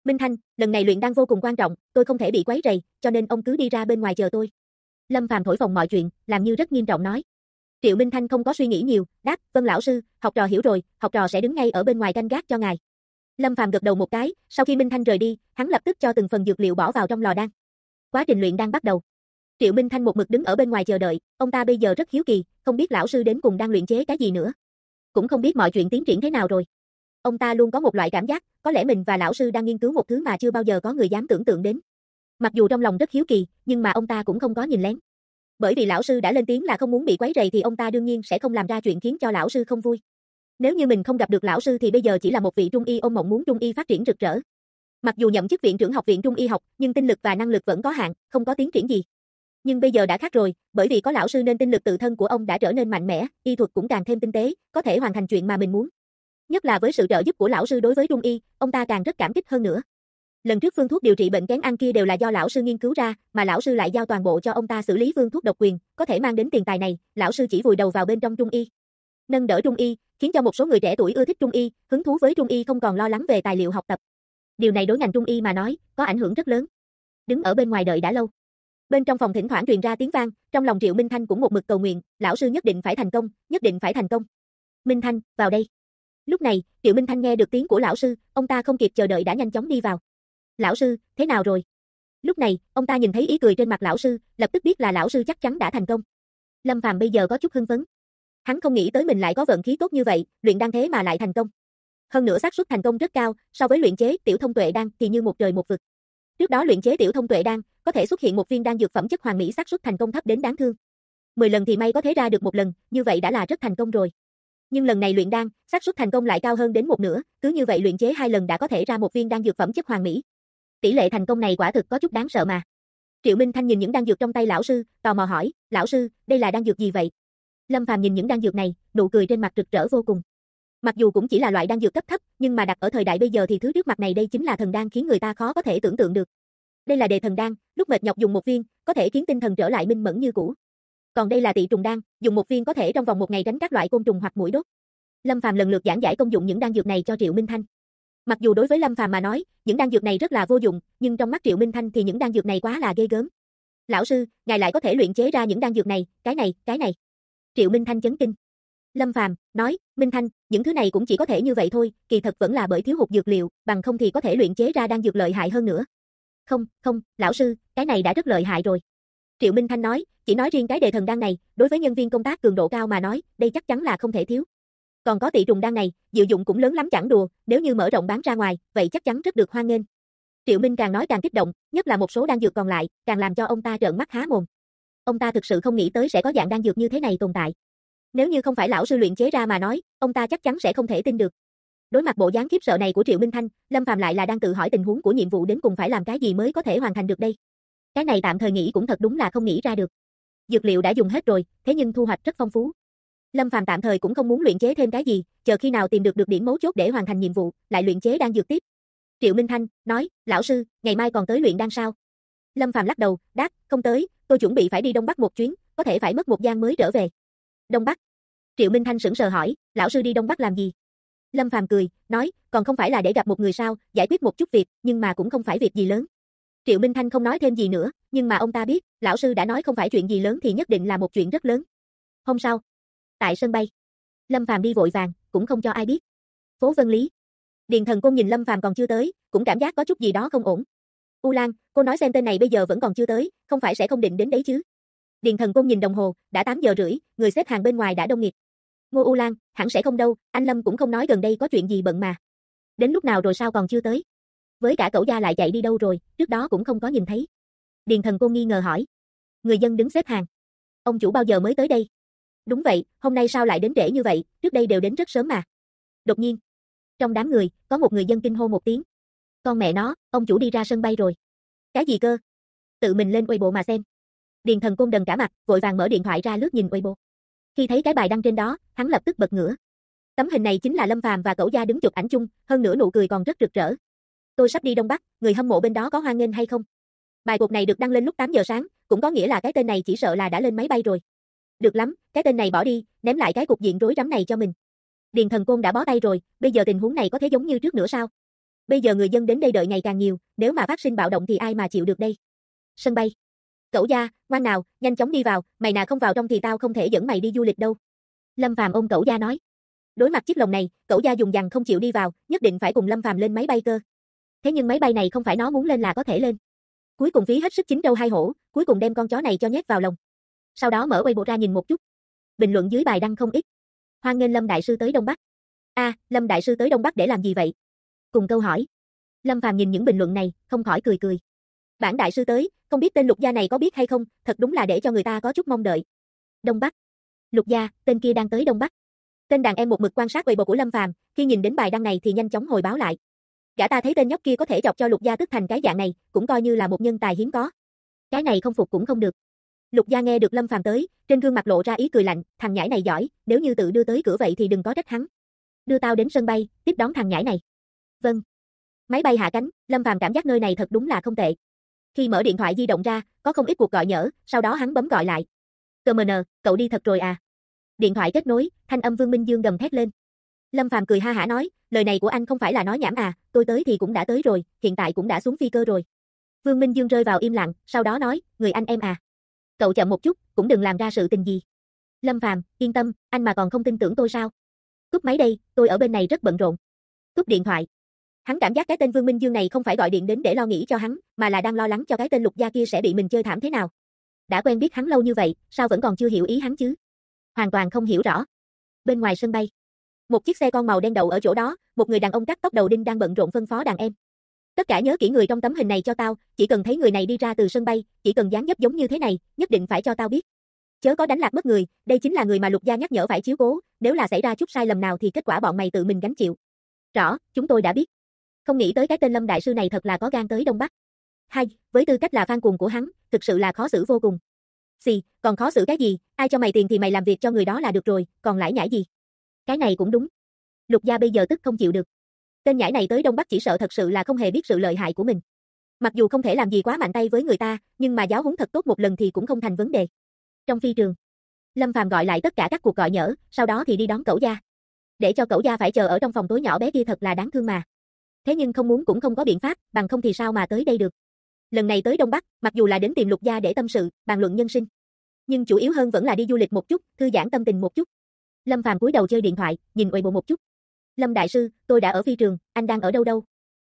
Minh Thanh, lần này luyện đan vô cùng quan trọng, tôi không thể bị quấy rầy, cho nên ông cứ đi ra bên ngoài chờ tôi. Lâm Phàm thổi phồng mọi chuyện, làm như rất nghiêm trọng nói. Triệu Minh Thanh không có suy nghĩ nhiều, đáp, vâng lão sư, học trò hiểu rồi, học trò sẽ đứng ngay ở bên ngoài canh gác cho ngài. Lâm Phàm gật đầu một cái, sau khi Minh Thanh rời đi, hắn lập tức cho từng phần dược liệu bỏ vào trong lò đan. Quá trình luyện đan bắt đầu. Triệu Minh Thanh một mực đứng ở bên ngoài chờ đợi, ông ta bây giờ rất hiếu kỳ, không biết lão sư đến cùng đang luyện chế cái gì nữa. Cũng không biết mọi chuyện tiến triển thế nào rồi. Ông ta luôn có một loại cảm giác, có lẽ mình và lão sư đang nghiên cứu một thứ mà chưa bao giờ có người dám tưởng tượng đến. Mặc dù trong lòng rất hiếu kỳ, nhưng mà ông ta cũng không có nhìn lén. Bởi vì lão sư đã lên tiếng là không muốn bị quấy rầy thì ông ta đương nhiên sẽ không làm ra chuyện khiến cho lão sư không vui. Nếu như mình không gặp được lão sư thì bây giờ chỉ là một vị trung y ôm mộng muốn trung y phát triển rực rỡ. Mặc dù nhậm chức viện trưởng học viện trung y học, nhưng tinh lực và năng lực vẫn có hạn, không có tiến triển gì. Nhưng bây giờ đã khác rồi, bởi vì có lão sư nên tinh lực tự thân của ông đã trở nên mạnh mẽ, y thuật cũng càng thêm tinh tế, có thể hoàn thành chuyện mà mình muốn. Nhất là với sự trợ giúp của lão sư đối với trung y, ông ta càng rất cảm kích hơn nữa. Lần trước phương thuốc điều trị bệnh kén ăn kia đều là do lão sư nghiên cứu ra, mà lão sư lại giao toàn bộ cho ông ta xử lý phương thuốc độc quyền, có thể mang đến tiền tài này, lão sư chỉ vùi đầu vào bên trong trung y. Nâng đỡ trung y, khiến cho một số người trẻ tuổi ưa thích trung y, hứng thú với trung y không còn lo lắng về tài liệu học tập. Điều này đối ngành trung y mà nói, có ảnh hưởng rất lớn. Đứng ở bên ngoài đợi đã lâu. Bên trong phòng thỉnh thoảng truyền ra tiếng vang, trong lòng Triệu Minh Thanh cũng một mực cầu nguyện, lão sư nhất định phải thành công, nhất định phải thành công. Minh Thanh, vào đây. Lúc này, Triệu Minh Thanh nghe được tiếng của lão sư, ông ta không kịp chờ đợi đã nhanh chóng đi vào. Lão sư, thế nào rồi? Lúc này, ông ta nhìn thấy ý cười trên mặt lão sư, lập tức biết là lão sư chắc chắn đã thành công. Lâm Phàm bây giờ có chút hưng phấn. Hắn không nghĩ tới mình lại có vận khí tốt như vậy, luyện đan thế mà lại thành công. Hơn nữa xác suất thành công rất cao, so với luyện chế tiểu thông tuệ đan thì như một trời một vực. Trước đó luyện chế tiểu thông tuệ đan, có thể xuất hiện một viên đan dược phẩm chất hoàn mỹ xác suất thành công thấp đến đáng thương. 10 lần thì may có thể ra được một lần, như vậy đã là rất thành công rồi. Nhưng lần này luyện đan, xác suất thành công lại cao hơn đến một nửa, cứ như vậy luyện chế 2 lần đã có thể ra một viên đan dược phẩm chất hoàn mỹ. Tỷ lệ thành công này quả thực có chút đáng sợ mà. Triệu Minh Thanh nhìn những đan dược trong tay lão sư, tò mò hỏi, lão sư, đây là đan dược gì vậy? Lâm Phàm nhìn những đan dược này, nụ cười trên mặt rực rỡ vô cùng. Mặc dù cũng chỉ là loại đan dược cấp thấp, nhưng mà đặt ở thời đại bây giờ thì thứ trước mặt này đây chính là thần đan khiến người ta khó có thể tưởng tượng được. Đây là đề thần đan, lúc mệt nhọc dùng một viên, có thể khiến tinh thần trở lại minh mẫn như cũ. Còn đây là tị trùng đan, dùng một viên có thể trong vòng một ngày tránh các loại côn trùng hoặc muỗi đốt. Lâm Phàm lần lượt giảng giải công dụng những đan dược này cho Triệu Minh Thanh. Mặc dù đối với Lâm Phàm mà nói, những đan dược này rất là vô dụng, nhưng trong mắt Triệu Minh Thanh thì những đan dược này quá là ghê gớm. Lão sư, ngài lại có thể luyện chế ra những đan dược này, cái này. Triệu Minh Thanh chấn kinh. Lâm Phàm nói, Minh Thanh, những thứ này cũng chỉ có thể như vậy thôi, kỳ thật vẫn là bởi thiếu hụt dược liệu, bằng không thì có thể luyện chế ra đan dược lợi hại hơn nữa. Không, lão sư, cái này đã rất lợi hại rồi. Triệu Minh Thanh nói, chỉ nói riêng cái đề thần đan này, đối với nhân viên công tác cường độ cao mà nói, đây chắc chắn là không thể thiếu. Còn có tị trùng đan này, diệu dụng cũng lớn lắm chẳng đùa, nếu như mở rộng bán ra ngoài, vậy chắc chắn rất được hoan nghênh. Triệu Minh càng nói càng kích động, nhất là một số đan dược còn lại, càng làm cho ông ta trợn mắt há mồm. Ông ta thực sự không nghĩ tới sẽ có dạng đan dược như thế này tồn tại. Nếu như không phải lão sư luyện chế ra mà nói, ông ta chắc chắn sẽ không thể tin được. Đối mặt bộ dáng khiếp sợ này của Triệu Minh Thanh, Lâm Phàm lại là đang tự hỏi tình huống của nhiệm vụ đến cùng phải làm cái gì mới có thể hoàn thành được đây. Cái này tạm thời nghĩ cũng thật đúng là không nghĩ ra được. Dược liệu đã dùng hết rồi, thế nhưng thu hoạch rất phong phú. Lâm Phàm tạm thời cũng không muốn luyện chế thêm cái gì, chờ khi nào tìm được điểm mấu chốt để hoàn thành nhiệm vụ, lại luyện chế đan dược tiếp. Triệu Minh Thanh nói, lão sư, ngày mai còn tới luyện đan sao? Lâm Phàm lắc đầu, đáp, không tới, tôi chuẩn bị phải đi Đông Bắc một chuyến, có thể phải mất một gian mới trở về. Đông Bắc? Triệu Minh Thanh sững sờ hỏi, lão sư đi Đông Bắc làm gì? Lâm Phàm cười, nói, còn không phải là để gặp một người sao, giải quyết một chút việc, nhưng mà cũng không phải việc gì lớn. Triệu Minh Thanh không nói thêm gì nữa, nhưng mà ông ta biết, lão sư đã nói không phải chuyện gì lớn thì nhất định là một chuyện rất lớn. Hôm sau, tại sân bay, Lâm Phàm đi vội vàng, cũng không cho ai biết. Phố Vân Lý. Điền Thần Côn nhìn Lâm Phàm còn chưa tới, cũng cảm giác có chút gì đó không ổn. U Lan, cô nói xem tên này bây giờ vẫn còn chưa tới, không phải sẽ không định đến đấy chứ? Điền Thần Côn nhìn đồng hồ, đã 8 giờ rưỡi, người xếp hàng bên ngoài đã đông nghịt. Ngô U Lan, hẳn sẽ không đâu, anh Lâm cũng không nói gần đây có chuyện gì bận mà. Đến lúc nào rồi sao còn chưa tới? Với cả cậu gia lại chạy đi đâu rồi, trước đó cũng không có nhìn thấy. Điền Thần Côn nghi ngờ hỏi. Người dân đứng xếp hàng. Ông chủ bao giờ mới tới đây? Đúng vậy, hôm nay sao lại đến trễ như vậy, trước đây đều đến rất sớm mà. Đột nhiên, trong đám người, có một người dân kinh hô một tiếng. Con mẹ nó, ông chủ đi ra sân bay rồi. Cái gì cơ? Tự mình lên Weibo mà xem. Điền Thần Côn đần cả mặt, vội vàng mở điện thoại ra lướt nhìn Weibo. Khi thấy cái bài đăng trên đó, hắn lập tức bật ngửa. Tấm hình này chính là Lâm Phàm và cậu gia đứng chụp ảnh chung, hơn nữa nụ cười còn rất rực rỡ. Tôi sắp đi Đông Bắc, người hâm mộ bên đó có hoan nghênh hay không? Bài cuộc này được đăng lên lúc 8 giờ sáng, cũng có nghĩa là cái tên này chỉ sợ là đã lên máy bay rồi. Được lắm, cái tên này bỏ đi, ném lại cái cục diện rối rắm này cho mình. Điền Thần Côn đã bó tay rồi, bây giờ tình huống này có thể giống như trước nữa sao? Bây giờ người dân đến đây đợi ngày càng nhiều, nếu mà phát sinh bạo động thì ai mà chịu được đây. Sân bay. Cẩu gia, ngoan nào, nhanh chóng đi vào, mày nào không vào trong thì tao không thể dẫn mày đi du lịch đâu. Lâm Phàm ôm Cẩu gia nói. Đối mặt chiếc lồng này, Cẩu gia dùng dằng không chịu đi vào, nhất định phải cùng Lâm Phàm lên máy bay cơ. Thế nhưng máy bay này không phải nó muốn lên là có thể lên. Cuối cùng phí hết sức chín trâu hai hổ, cuối cùng đem con chó này cho nhét vào lồng. Sau đó mở Weibo ra nhìn một chút. Bình luận dưới bài đăng không ít. Hoan nghênh Lâm đại sư tới Đông Bắc. Lâm đại sư tới Đông Bắc để làm gì vậy? Cùng câu hỏi. Lâm Phàm nhìn những bình luận này, không khỏi cười cười. Bản đại sư tới, không biết tên Lục gia này có biết hay không, thật đúng là để cho người ta có chút mong đợi. Đông Bắc. Lục gia, tên kia đang tới Đông Bắc. Tên đàn em một mực quan sát Weibo của Lâm Phàm, khi nhìn đến bài đăng này thì nhanh chóng hồi báo lại. Gã ta thấy tên nhóc kia có thể chọc cho Lục gia tức thành cái dạng này, cũng coi như là một nhân tài hiếm có. Cái này không phục cũng không được. Lục gia nghe được Lâm Phàm tới, trên gương mặt lộ ra ý cười lạnh, thằng nhãi này giỏi, nếu như tự đưa tới cửa vậy thì đừng có trách hắn. Đưa tao đến sân bay, tiếp đón thằng nhãi này. Vâng. Máy bay hạ cánh, Lâm Phàm cảm giác nơi này thật đúng là không tệ. Khi mở điện thoại di động ra, có không ít cuộc gọi nhỡ, sau đó hắn bấm gọi lại. CMN, cậu đi thật rồi à? Điện thoại kết nối, thanh âm Vương Minh Dương gầm thét lên. Lâm Phàm cười ha hả nói, lời này của anh không phải là nói nhảm à, tôi tới thì cũng đã tới rồi, hiện tại cũng đã xuống phi cơ rồi. Vương Minh Dương rơi vào im lặng, sau đó nói, người anh em à. Cậu chậm một chút, cũng đừng làm ra sự tình gì. Lâm Phàm, yên tâm, anh mà còn không tin tưởng tôi sao? Cúp máy đây, tôi ở bên này rất bận rộn. Cúp điện thoại. Hắn cảm giác cái tên Vương Minh Dương này không phải gọi điện đến để lo nghĩ cho hắn, mà là đang lo lắng cho cái tên Lục gia kia sẽ bị mình chơi thảm thế nào. Đã quen biết hắn lâu như vậy, sao vẫn còn chưa hiểu ý hắn chứ? Hoàn toàn không hiểu rõ. Bên ngoài sân bay, một chiếc xe con màu đen đậu ở chỗ đó, một người đàn ông cắt tóc đầu đinh đang bận rộn phân phó đàn em. Tất cả nhớ kỹ người trong tấm hình này cho tao, chỉ cần thấy người này đi ra từ sân bay, chỉ cần dáng dấp giống như thế này, nhất định phải cho tao biết. Chớ có đánh lạc mất người, đây chính là người mà Lục gia nhắc nhở phải chiếu cố, nếu là xảy ra chút sai lầm nào thì kết quả bọn mày tự mình gánh chịu. Rõ, chúng tôi đã biết. Không nghĩ tới cái tên Lâm đại sư này thật là có gan tới Đông Bắc. Hai, với tư cách là fan cuồng của hắn, thực sự là khó xử vô cùng. Xì, còn khó xử cái gì, ai cho mày tiền thì mày làm việc cho người đó là được rồi, còn lải nhải gì. Cái này cũng đúng. Lục gia bây giờ tức không chịu được. Tên nhãi này tới Đông Bắc chỉ sợ thật sự là không hề biết sự lợi hại của mình. Mặc dù không thể làm gì quá mạnh tay với người ta, nhưng mà giáo huấn thật tốt một lần thì cũng không thành vấn đề. Trong phi trường, Lâm Phàm gọi lại tất cả các cuộc gọi nhỡ, sau đó thì đi đón Cẩu gia. Để cho Cẩu gia phải chờ ở trong phòng tối nhỏ bé kia thật là đáng thương mà. Thế nhưng không muốn cũng không có biện pháp, bằng không thì sao mà tới đây được. Lần này tới Đông Bắc, mặc dù là đến tìm Lục gia để tâm sự, bàn luận nhân sinh, nhưng chủ yếu hơn vẫn là đi du lịch một chút, thư giãn tâm tình một chút. Lâm Phàm cúi đầu chơi điện thoại, nhìn Weibo một chút. Lâm đại sư, tôi đã ở phi trường, anh đang ở đâu đâu?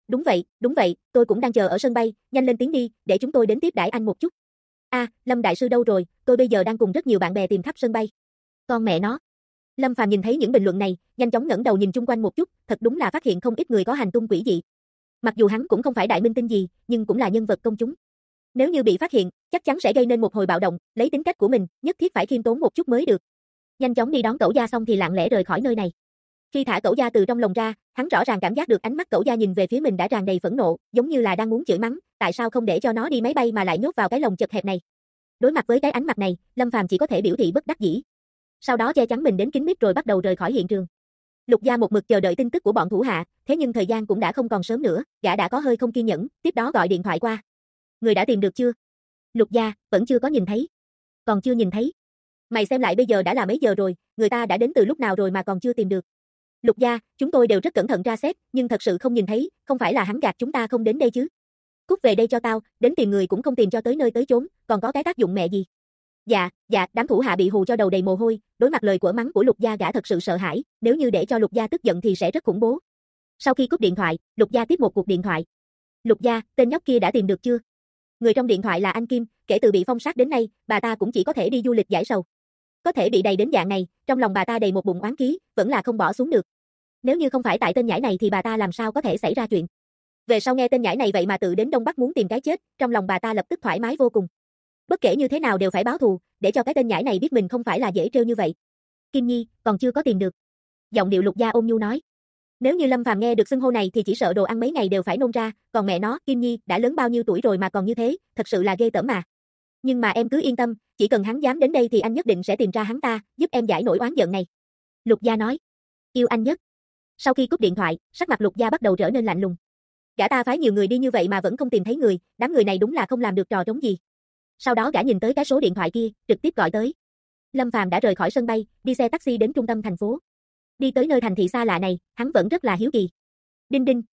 Đúng vậy, tôi cũng đang chờ ở sân bay, nhanh lên tiếng đi, để chúng tôi đến tiếp đãi anh một chút. Lâm đại sư đâu rồi, tôi bây giờ đang cùng rất nhiều bạn bè tìm khắp sân bay. Con mẹ nó. Lâm Phàm nhìn thấy những bình luận này, nhanh chóng ngẩng đầu nhìn chung quanh một chút, thật đúng là phát hiện không ít người có hành tung quỷ dị. Mặc dù hắn cũng không phải đại minh tinh gì, nhưng cũng là nhân vật công chúng. Nếu như bị phát hiện, chắc chắn sẽ gây nên một hồi bạo động, lấy tính cách của mình, nhất thiết phải khiêm tốn một chút mới được. Nhanh chóng đi đón Cẩu gia xong thì lặng lẽ rời khỏi nơi này. Khi thả Cẩu gia từ trong lồng ra, hắn rõ ràng cảm giác được ánh mắt Cẩu gia nhìn về phía mình đã tràn đầy phẫn nộ, giống như là đang muốn chửi mắng, tại sao không để cho nó đi máy bay mà lại nhốt vào cái lồng chật hẹp này. Đối mặt với cái ánh mặt này, Lâm Phàm chỉ có thể biểu thị bất đắc dĩ. Sau đó che chắn mình đến kín mít rồi bắt đầu rời khỏi hiện trường. Lục gia một mực chờ đợi tin tức của bọn thủ hạ, thế nhưng thời gian cũng đã không còn sớm nữa, gã đã có hơi không kiên nhẫn, tiếp đó gọi điện thoại qua. Người đã tìm được chưa? Lục gia, vẫn chưa có nhìn thấy. Còn chưa nhìn thấy? Mày xem lại bây giờ đã là mấy giờ rồi, người ta đã đến từ lúc nào rồi mà còn chưa tìm được. Lục gia, chúng tôi đều rất cẩn thận tra xét, nhưng thật sự không nhìn thấy, không phải là hắn gạt chúng ta không đến đây chứ. Cút về đây cho tao, đến tìm người cũng không tìm cho tới nơi tới chốn, còn có cái tác dụng mẹ gì. Dạ, đám thủ hạ bị hù cho đầu đầy mồ hôi, đối mặt lời của mắng của Lục gia gã thật sự sợ hãi, nếu như để cho Lục gia tức giận thì sẽ rất khủng bố. Sau khi cúp điện thoại, Lục gia tiếp một cuộc điện thoại. Lục gia, tên nhóc kia đã tìm được chưa? Người trong điện thoại là anh Kim, kể từ bị phong sát đến nay, bà ta cũng chỉ có thể đi du lịch giải sầu. Có thể bị đầy đến dạng này, trong lòng bà ta đầy một bụng oán khí, vẫn là không bỏ xuống được. Nếu như không phải tại tên nhãi này thì bà ta làm sao có thể xảy ra chuyện. Về sau nghe tên nhãi này vậy mà tự đến Đông Bắc muốn tìm cái chết, trong lòng bà ta lập tức thoải mái vô cùng. Bất kể như thế nào đều phải báo thù, để cho cái tên nhãi này biết mình không phải là dễ trêu như vậy. Kim Nhi, còn chưa có tìm được. Giọng điệu Lục gia ôn nhu nói. Nếu như Lâm Phàm nghe được xưng hô này thì chỉ sợ đồ ăn mấy ngày đều phải nôn ra, còn mẹ nó, Kim Nhi, đã lớn bao nhiêu tuổi rồi mà còn như thế, thật sự là ghê tởm mà. Nhưng mà em cứ yên tâm, chỉ cần hắn dám đến đây thì anh nhất định sẽ tìm ra hắn ta, giúp em giải nổi oán giận này. Lục gia nói. Yêu anh nhất. Sau khi cúp điện thoại, sắc mặt Lục gia bắt đầu trở nên lạnh lùng. Gã ta phái nhiều người đi như vậy mà vẫn không tìm thấy người, đám người này đúng là không làm được trò trống gì. Sau đó gã nhìn tới cái số điện thoại kia, trực tiếp gọi tới. Lâm Phàm đã rời khỏi sân bay, đi xe taxi đến trung tâm thành phố. Đi tới nơi thành thị xa lạ này, hắn vẫn rất là hiếu kỳ. Đinh đinh.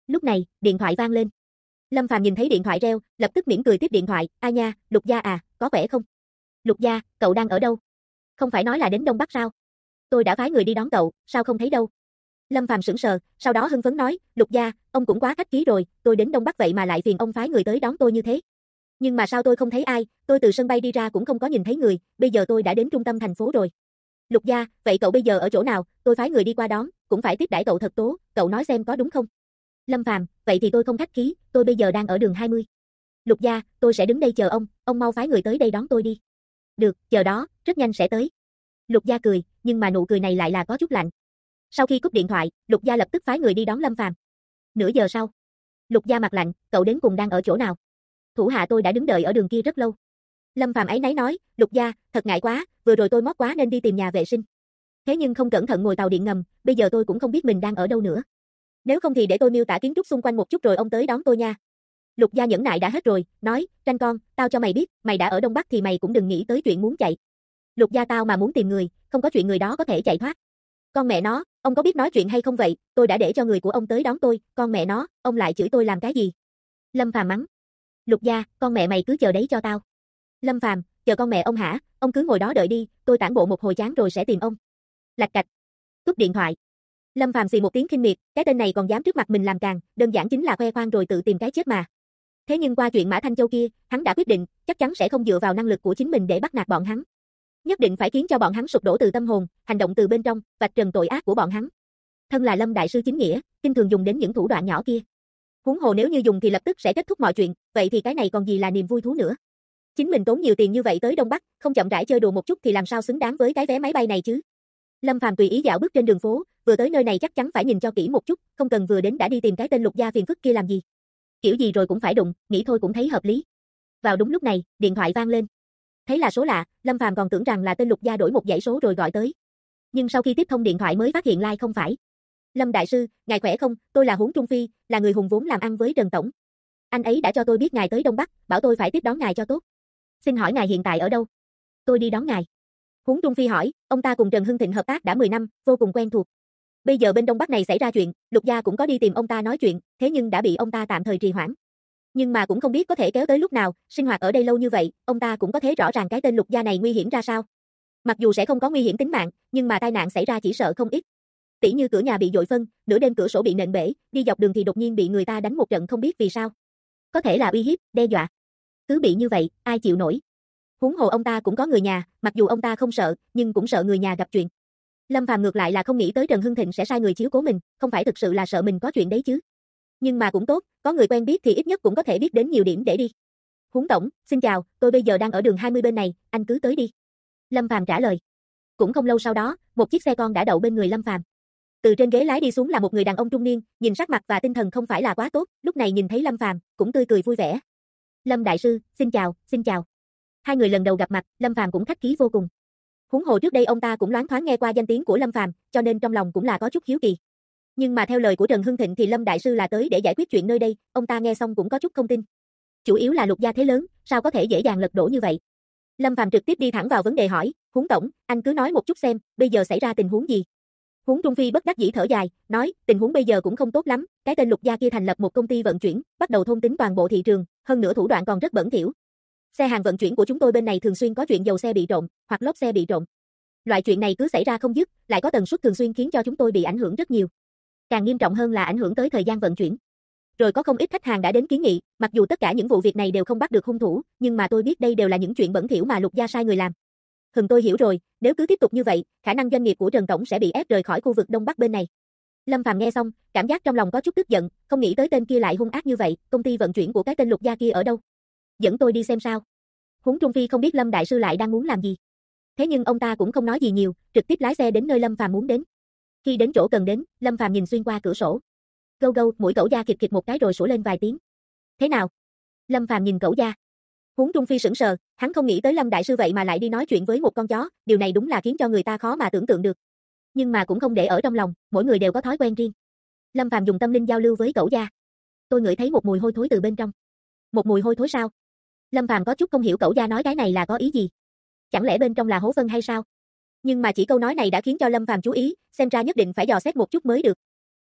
Lúc này, điện thoại vang lên. Lâm Phàm nhìn thấy điện thoại reo, lập tức mỉm cười tiếp điện thoại, "A nha, Lục gia à, có khỏe không?" "Lục gia, cậu đang ở đâu? Không phải nói là đến Đông Bắc sao? Tôi đã phái người đi đón cậu, sao không thấy đâu?" Lâm Phàm sững sờ, sau đó hưng phấn nói, "Lục gia, ông cũng quá khách khí rồi, tôi đến Đông Bắc vậy mà lại phiền ông phái người tới đón tôi như thế. Nhưng mà sao tôi không thấy ai, tôi từ sân bay đi ra cũng không có nhìn thấy người, bây giờ tôi đã đến trung tâm thành phố rồi." "Lục gia, vậy cậu bây giờ ở chỗ nào, tôi phái người đi qua đón, cũng phải tiếp đãi cậu thật tố, cậu nói xem có đúng không?" Lâm Phàm, "Vậy thì tôi không khách khí, tôi bây giờ đang ở đường 20. Lục gia, tôi sẽ đứng đây chờ ông mau phái người tới đây đón tôi đi." "Được, chờ đó, rất nhanh sẽ tới." Lục gia cười, nhưng mà nụ cười này lại là có chút lạnh. Sau khi cúp điện thoại, Lục gia lập tức phái người đi đón Lâm Phàm. Nửa giờ sau, Lục gia mặt lạnh, "Cậu đến cùng đang ở chỗ nào? Thủ hạ tôi đã đứng đợi ở đường kia rất lâu." Lâm Phàm áy náy nói, "Lục gia, thật ngại quá, vừa rồi tôi mót quá nên đi tìm nhà vệ sinh. Thế nhưng không cẩn thận ngồi tàu điện ngầm, bây giờ tôi cũng không biết mình đang ở đâu nữa. Nếu không thì để tôi miêu tả kiến trúc xung quanh một chút rồi ông tới đón tôi nha." Lục gia nhẫn nại đã hết rồi, nói, "Tranh con, tao cho mày biết, mày đã ở Đông Bắc thì mày cũng đừng nghĩ tới chuyện muốn chạy. Lục gia tao mà muốn tìm người, không có chuyện người đó có thể chạy thoát. Con mẹ nó, ông có biết nói chuyện hay không vậy, tôi đã để cho người của ông tới đón tôi, con mẹ nó, ông lại chửi tôi làm cái gì?" Lâm Phàm mắng, "Lục gia, con mẹ mày cứ chờ đấy cho tao." Lâm Phàm, "Chờ con mẹ ông hả, ông cứ ngồi đó đợi đi, tôi tản bộ một hồi chán rồi sẽ tìm ông." Lạch cạch, cúp điện thoại. Lâm Phàm xì một tiếng khinh miệt, cái tên này còn dám trước mặt mình làm càn, đơn giản chính là khoe khoang rồi tự tìm cái chết mà. Thế nhưng qua chuyện Mã Thanh Châu kia, hắn đã quyết định, chắc chắn sẽ không dựa vào năng lực của chính mình để bắt nạt bọn hắn. Nhất định phải khiến cho bọn hắn sụp đổ từ tâm hồn, hành động từ bên trong, vạch trần tội ác của bọn hắn. Thân là Lâm đại sư chính nghĩa, kinh thường dùng đến những thủ đoạn nhỏ kia. Huống hồ nếu như dùng thì lập tức sẽ kết thúc mọi chuyện, vậy thì cái này còn gì là niềm vui thú nữa. Chính mình tốn nhiều tiền như vậy tới Đông Bắc, không chậm rãi chơi đùa một chút thì làm sao xứng đáng với cái vé máy bay này chứ. Lâm Phàm tùy ý dạo bước trên đường phố, vừa tới nơi này chắc chắn phải nhìn cho kỹ một chút, không cần vừa đến đã đi tìm cái tên Lục gia phiền phức kia làm gì. Kiểu gì rồi cũng phải đụng, nghĩ thôi cũng thấy hợp lý. Vào đúng lúc này, điện thoại vang lên. Thấy là số lạ, Lâm Phàm còn tưởng rằng là tên Lục gia đổi một dãy số rồi gọi tới. Nhưng sau khi tiếp thông điện thoại mới phát hiện like không phải. "Lâm đại sư, ngài khỏe không? Tôi là Huống Trung Phi, là người hùng vốn làm ăn với Trần tổng. Anh ấy đã cho tôi biết ngài tới Đông Bắc, bảo tôi phải tiếp đón ngài cho tốt. Xin hỏi ngài hiện tại ở đâu? Tôi đi đón ngài." Huống Trung Phi hỏi, ông ta cùng Trần Hưng Thịnh hợp tác đã 10 năm, vô cùng quen thuộc. Bây giờ bên Đông Bắc này xảy ra chuyện, Lục gia cũng có đi tìm ông ta nói chuyện, thế nhưng đã bị ông ta tạm thời trì hoãn. Nhưng mà cũng không biết có thể kéo tới lúc nào, sinh hoạt ở đây lâu như vậy, ông ta cũng có thấy rõ ràng cái tên Lục gia này nguy hiểm ra sao. Mặc dù sẽ không có nguy hiểm tính mạng, nhưng mà tai nạn xảy ra chỉ sợ không ít. Tỉ như cửa nhà bị dội phân, nửa đêm cửa sổ bị nện bể, đi dọc đường thì đột nhiên bị người ta đánh một trận không biết vì sao. Có thể là uy hiếp, đe dọa. Cứ bị như vậy, ai chịu nổi. Huống hồ ông ta cũng có người nhà, mặc dù ông ta không sợ, nhưng cũng sợ người nhà gặp chuyện. Lâm Phàm ngược lại là không nghĩ tới Trần Hưng Thịnh sẽ sai người chiếu cố mình, không phải thực sự là sợ mình có chuyện đấy chứ. Nhưng mà cũng tốt, có người quen biết thì ít nhất cũng có thể biết đến nhiều điểm để đi. "Huống tổng, xin chào, tôi bây giờ đang ở đường 20 bên này, anh cứ tới đi." Lâm Phàm trả lời. Cũng không lâu sau đó, một chiếc xe con đã đậu bên người Lâm Phàm. Từ trên ghế lái đi xuống là một người đàn ông trung niên, nhìn sắc mặt và tinh thần không phải là quá tốt, lúc này nhìn thấy Lâm Phàm, cũng tươi cười vui vẻ. "Lâm đại sư, xin chào, xin chào." Hai người lần đầu gặp mặt, Lâm Phàm cũng khách khí vô cùng. Huống hồ trước đây ông ta cũng loáng thoáng nghe qua danh tiếng của Lâm Phàm, cho nên trong lòng cũng là có chút hiếu kỳ. Nhưng mà theo lời của Trần Hưng Thịnh thì Lâm đại sư là tới để giải quyết chuyện nơi đây, ông ta nghe xong cũng có chút không tin. Chủ yếu là Lục gia thế lớn, sao có thể dễ dàng lật đổ như vậy? Lâm Phàm trực tiếp đi thẳng vào vấn đề hỏi, "Huống tổng, anh cứ nói một chút xem, bây giờ xảy ra tình huống gì?" Huống Trung Phi bất đắc dĩ thở dài, nói, "Tình huống bây giờ cũng không tốt lắm, cái tên Lục gia kia thành lập một công ty vận chuyển, bắt đầu thôn tính toàn bộ thị trường, hơn nữa thủ đoạn còn rất bẩn thỉu. Xe hàng vận chuyển của chúng tôi bên này thường xuyên có chuyện dầu xe bị trộn, hoặc lốp xe bị trộn. Loại chuyện này cứ xảy ra không dứt, lại có tần suất thường xuyên khiến cho chúng tôi bị ảnh hưởng rất nhiều. Càng nghiêm trọng hơn là ảnh hưởng tới thời gian vận chuyển. Rồi có không ít khách hàng đã đến kiến nghị, mặc dù tất cả những vụ việc này đều không bắt được hung thủ, nhưng mà tôi biết đây đều là những chuyện bẩn thỉu mà Lục gia sai người làm. Tôi hiểu rồi, nếu cứ tiếp tục như vậy, khả năng doanh nghiệp của Trần tổng sẽ bị ép rời khỏi khu vực Đông Bắc bên này." Lâm Phàm nghe xong, cảm giác trong lòng có chút tức giận, không nghĩ tới tên kia lại hung ác như vậy, công ty vận chuyển của cái tên Lục gia kia ở đâu? Dẫn tôi đi xem sao. Huống Trung Phi không biết Lâm đại sư lại đang muốn làm gì. Thế nhưng ông ta cũng không nói gì nhiều, trực tiếp lái xe đến nơi Lâm Phàm muốn đến. Khi đến chỗ cần đến, Lâm Phàm nhìn xuyên qua cửa sổ. Gâu gâu, mũi cẩu da kịt kịt một cái rồi sủa lên vài tiếng. "Thế nào?" Lâm Phàm nhìn cẩu da. Huống Trung Phi sững sờ, hắn không nghĩ tới Lâm đại sư vậy mà lại đi nói chuyện với một con chó, điều này đúng là khiến cho người ta khó mà tưởng tượng được. Nhưng mà cũng không để ở trong lòng, mỗi người đều có thói quen riêng. Lâm Phàm dùng tâm linh giao lưu với cẩu da. "Tôi ngửi thấy một mùi hôi thối từ bên trong." "Một mùi hôi thối sao?" Lâm Phàm có chút không hiểu cẩu da nói cái này là có ý gì. Chẳng lẽ bên trong là hố phân hay sao? Nhưng mà chỉ câu nói này đã khiến cho Lâm Phàm chú ý, xem ra nhất định phải dò xét một chút mới được.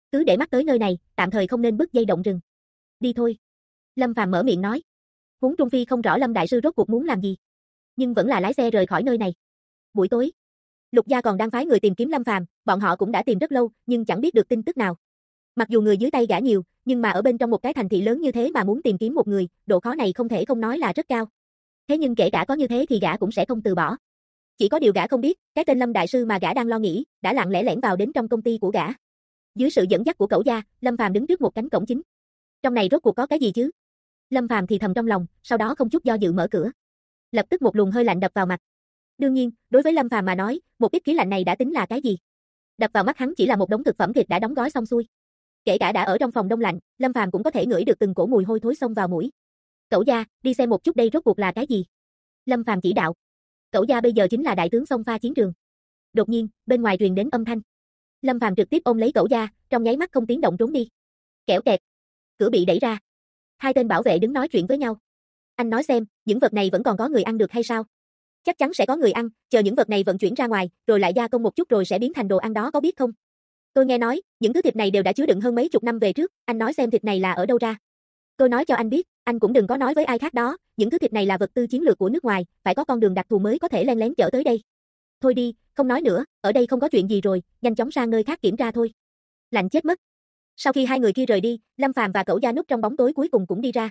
Cứ để mắt tới nơi này, tạm thời không nên bứt dây động rừng. Đi thôi. Lâm Phàm mở miệng nói. Huống Trung Phi không rõ Lâm đại sư rốt cuộc muốn làm gì, nhưng vẫn là lái xe rời khỏi nơi này. Buổi tối, Lục gia còn đang phái người tìm kiếm Lâm Phàm, bọn họ cũng đã tìm rất lâu, nhưng chẳng biết được tin tức nào. Mặc dù người dưới tay gã nhiều, nhưng mà ở bên trong một cái thành thị lớn như thế mà muốn tìm kiếm một người, độ khó này không thể không nói là rất cao. Thế nhưng kể cả có như thế thì gã cũng sẽ không từ bỏ. Chỉ có điều gã không biết, cái tên Lâm đại sư mà gã đang lo nghĩ, đã lặng lẽ lẻn vào đến trong công ty của gã. Dưới sự dẫn dắt của Cẩu gia, Lâm Phàm đứng trước một cánh cổng chính. Trong này rốt cuộc có cái gì chứ? Lâm Phàm thì thầm trong lòng, sau đó không chút do dự mở cửa. Lập tức một luồng hơi lạnh đập vào mặt. Đương nhiên, đối với Lâm Phàm mà nói, một ít khí lạnh này đã tính là cái gì? Đập vào mắt hắn chỉ là một đống thực phẩm thịt đã đóng gói xong xuôi. Kể cả đã ở trong phòng đông lạnh, Lâm Phàm cũng có thể ngửi được từng cổ mùi hôi thối xông vào mũi. Cẩu gia, đi xem một chút đây rốt cuộc là cái gì? Lâm Phàm chỉ đạo. Cẩu gia bây giờ chính là đại tướng xông pha chiến trường. Đột nhiên, bên ngoài truyền đến âm thanh. Lâm Phàm trực tiếp ôm lấy Cẩu gia, trong nháy mắt không tiếng động trốn đi. Kẻo kẹt. Cửa bị đẩy ra. Hai tên bảo vệ đứng nói chuyện với nhau. Anh nói xem, những vật này vẫn còn có người ăn được hay sao? Chắc chắn sẽ có người ăn, chờ những vật này vận chuyển ra ngoài, rồi lại gia công một chút rồi sẽ biến thành đồ ăn đó có biết không? Tôi nghe nói, những thứ thịt này đều đã chứa đựng hơn mấy chục năm về trước, anh nói xem thịt này là ở đâu ra? Tôi nói cho anh biết, anh cũng đừng có nói với ai khác đó, những thứ thịt này là vật tư chiến lược của nước ngoài, phải có con đường đặc thù mới có thể len lén chở tới đây. Thôi đi, không nói nữa, ở đây không có chuyện gì rồi, nhanh chóng sang nơi khác kiểm tra thôi. Lạnh chết mất. Sau khi hai người kia rời đi, Lâm Phàm và Cẩu gia núp trong bóng tối cuối cùng cũng đi ra.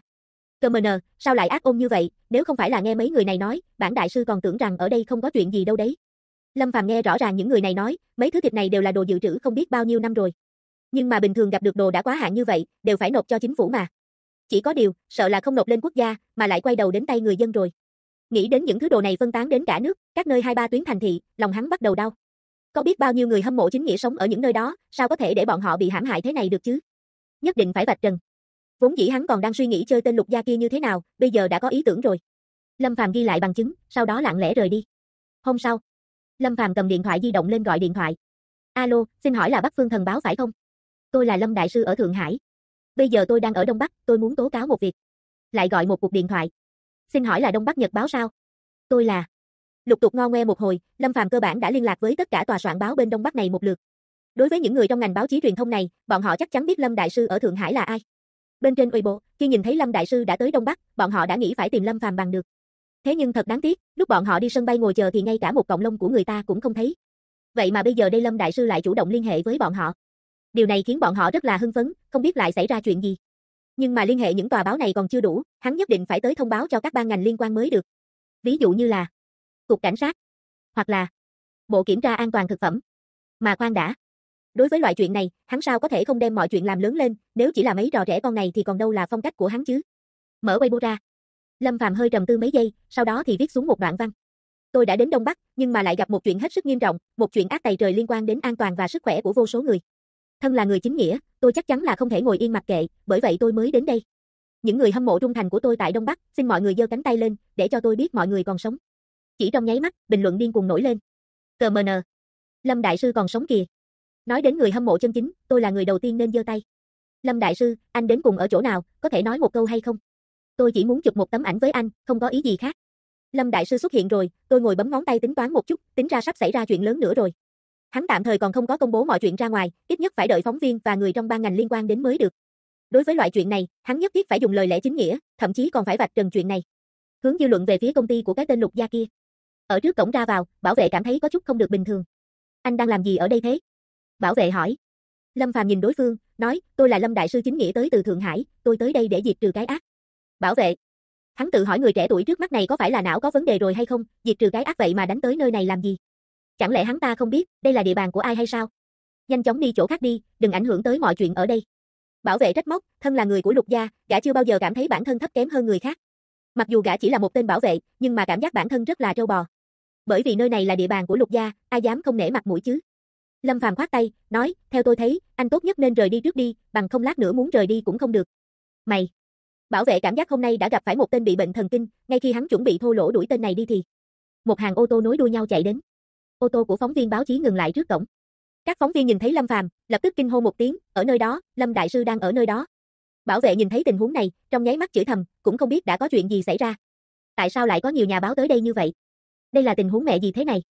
Cơ sao lại ác ôn như vậy, nếu không phải là nghe mấy người này nói, bản đại sư còn tưởng rằng ở đây không có chuyện gì đâu đấy. Lâm Phàm nghe rõ ràng những người này nói, mấy thứ thịt này đều là đồ dự trữ không biết bao nhiêu năm rồi. Nhưng mà bình thường gặp được đồ đã quá hạn như vậy, đều phải nộp cho chính phủ mà. Chỉ có điều, sợ là không nộp lên quốc gia, mà lại quay đầu đến tay người dân rồi. Nghĩ đến những thứ đồ này phân tán đến cả nước, các nơi 2-3 tuyến thành thị, lòng hắn bắt đầu đau. Có biết bao nhiêu người hâm mộ chính nghĩa sống ở những nơi đó, sao có thể để bọn họ bị hãm hại thế này được chứ? Nhất định phải vạch trần. Vốn dĩ hắn còn đang suy nghĩ chơi tên Lục gia kia như thế nào, bây giờ đã có ý tưởng rồi. Lâm Phàm ghi lại bằng chứng, sau đó lặng lẽ rời đi. Hôm sau, Lâm Phàm cầm điện thoại di động lên gọi điện thoại. Alo, xin hỏi là Bắc Phương Thần Báo phải không? Tôi là Lâm đại sư ở Thượng Hải. Bây giờ tôi đang ở Đông Bắc, tôi muốn tố cáo một việc. Lại gọi một cuộc điện thoại. Xin hỏi là Đông Bắc Nhật Báo sao? Tôi là. Lục tục ngo ngoe một hồi, Lâm Phàm cơ bản đã liên lạc với tất cả tòa soạn báo bên Đông Bắc này một lượt. Đối với những người trong ngành báo chí truyền thông này, bọn họ chắc chắn biết Lâm đại sư ở Thượng Hải là ai. Bên trên Weibo, khi nhìn thấy Lâm đại sư đã tới Đông Bắc, bọn họ đã nghĩ phải tìm Lâm Phàm bằng được. Thế nhưng thật đáng tiếc, lúc bọn họ đi sân bay ngồi chờ thì ngay cả một cọng lông của người ta cũng không thấy. Vậy mà bây giờ đây Lâm đại sư lại chủ động liên hệ với bọn họ. Điều này khiến bọn họ rất là hưng phấn, không biết lại xảy ra chuyện gì. Nhưng mà liên hệ những tòa báo này còn chưa đủ, hắn nhất định phải tới thông báo cho các ban ngành liên quan mới được. Ví dụ như là Cục Cảnh sát, hoặc là Bộ Kiểm tra An toàn Thực phẩm. Mà khoan đã. Đối với loại chuyện này, hắn sao có thể không đem mọi chuyện làm lớn lên, nếu chỉ là mấy trò trẻ con này thì còn đâu là phong cách của hắn chứ. Mở Weibo ra. Lâm Phàm hơi trầm tư mấy giây, sau đó thì viết xuống một đoạn văn. Tôi đã đến Đông Bắc, nhưng mà lại gặp một chuyện hết sức nghiêm trọng, một chuyện ác tày trời liên quan đến an toàn và sức khỏe của vô số người. Thân là người chính nghĩa, tôi chắc chắn là không thể ngồi yên mặc kệ, bởi vậy tôi mới đến đây. Những người hâm mộ trung thành của tôi tại Đông Bắc, xin mọi người giơ cánh tay lên, để cho tôi biết mọi người còn sống. Chỉ trong nháy mắt, bình luận điên cuồng nổi lên. CMN. Lâm đại sư còn sống kìa. Nói đến người hâm mộ chân chính, tôi là người đầu tiên nên giơ tay. Lâm đại sư, anh đến cùng ở chỗ nào, có thể nói một câu hay không? Tôi chỉ muốn chụp một tấm ảnh với anh, không có ý gì khác. Lâm đại sư xuất hiện rồi, tôi ngồi bấm ngón tay tính toán một chút, tính ra sắp xảy ra chuyện lớn nữa rồi. Hắn tạm thời còn không có công bố mọi chuyện ra ngoài, ít nhất phải đợi phóng viên và người trong ban ngành liên quan đến mới được. Đối với loại chuyện này, hắn nhất thiết phải dùng lời lẽ chính nghĩa, thậm chí còn phải vạch trần chuyện này. Hướng dư luận về phía công ty của cái tên Lục gia kia. Ở trước cổng ra vào, bảo vệ cảm thấy có chút không được bình thường. Anh đang làm gì ở đây thế? Bảo vệ hỏi. Lâm Phàm nhìn đối phương, nói, tôi là Lâm đại sư chính nghĩa tới từ Thượng Hải, tôi tới đây để diệt trừ cái ác. Bảo vệ. Hắn tự hỏi người trẻ tuổi trước mắt này có phải là não có vấn đề rồi hay không, diệt trừ cái ác vậy mà đánh tới nơi này làm gì? Chẳng lẽ hắn ta không biết, đây là địa bàn của ai hay sao? Nhanh chóng đi chỗ khác đi, đừng ảnh hưởng tới mọi chuyện ở đây. Bảo vệ trách móc, thân là người của Lục gia, gã chưa bao giờ cảm thấy bản thân thấp kém hơn người khác. Mặc dù gã chỉ là một tên bảo vệ, nhưng mà cảm giác bản thân rất là trâu bò. Bởi vì nơi này là địa bàn của Lục gia, ai dám không nể mặt mũi chứ? Lâm Phàm khoát tay, nói, theo tôi thấy, anh tốt nhất nên rời đi trước đi, bằng không lát nữa muốn rời đi cũng không được. Mày. Bảo vệ cảm giác hôm nay đã gặp phải một tên bị bệnh thần kinh, ngay khi hắn chuẩn bị thô lỗ đuổi tên này đi thì một hàng ô tô nối đuôi nhau chạy đến. Ô tô của phóng viên báo chí ngừng lại trước cổng. Các phóng viên nhìn thấy Lâm Phàm, lập tức kinh hô một tiếng, ở nơi đó, Lâm đại sư đang ở nơi đó. Bảo vệ nhìn thấy tình huống này, trong nháy mắt chửi thầm, cũng không biết đã có chuyện gì xảy ra. Tại sao lại có nhiều nhà báo tới đây như vậy? Đây là tình huống mẹ gì thế này?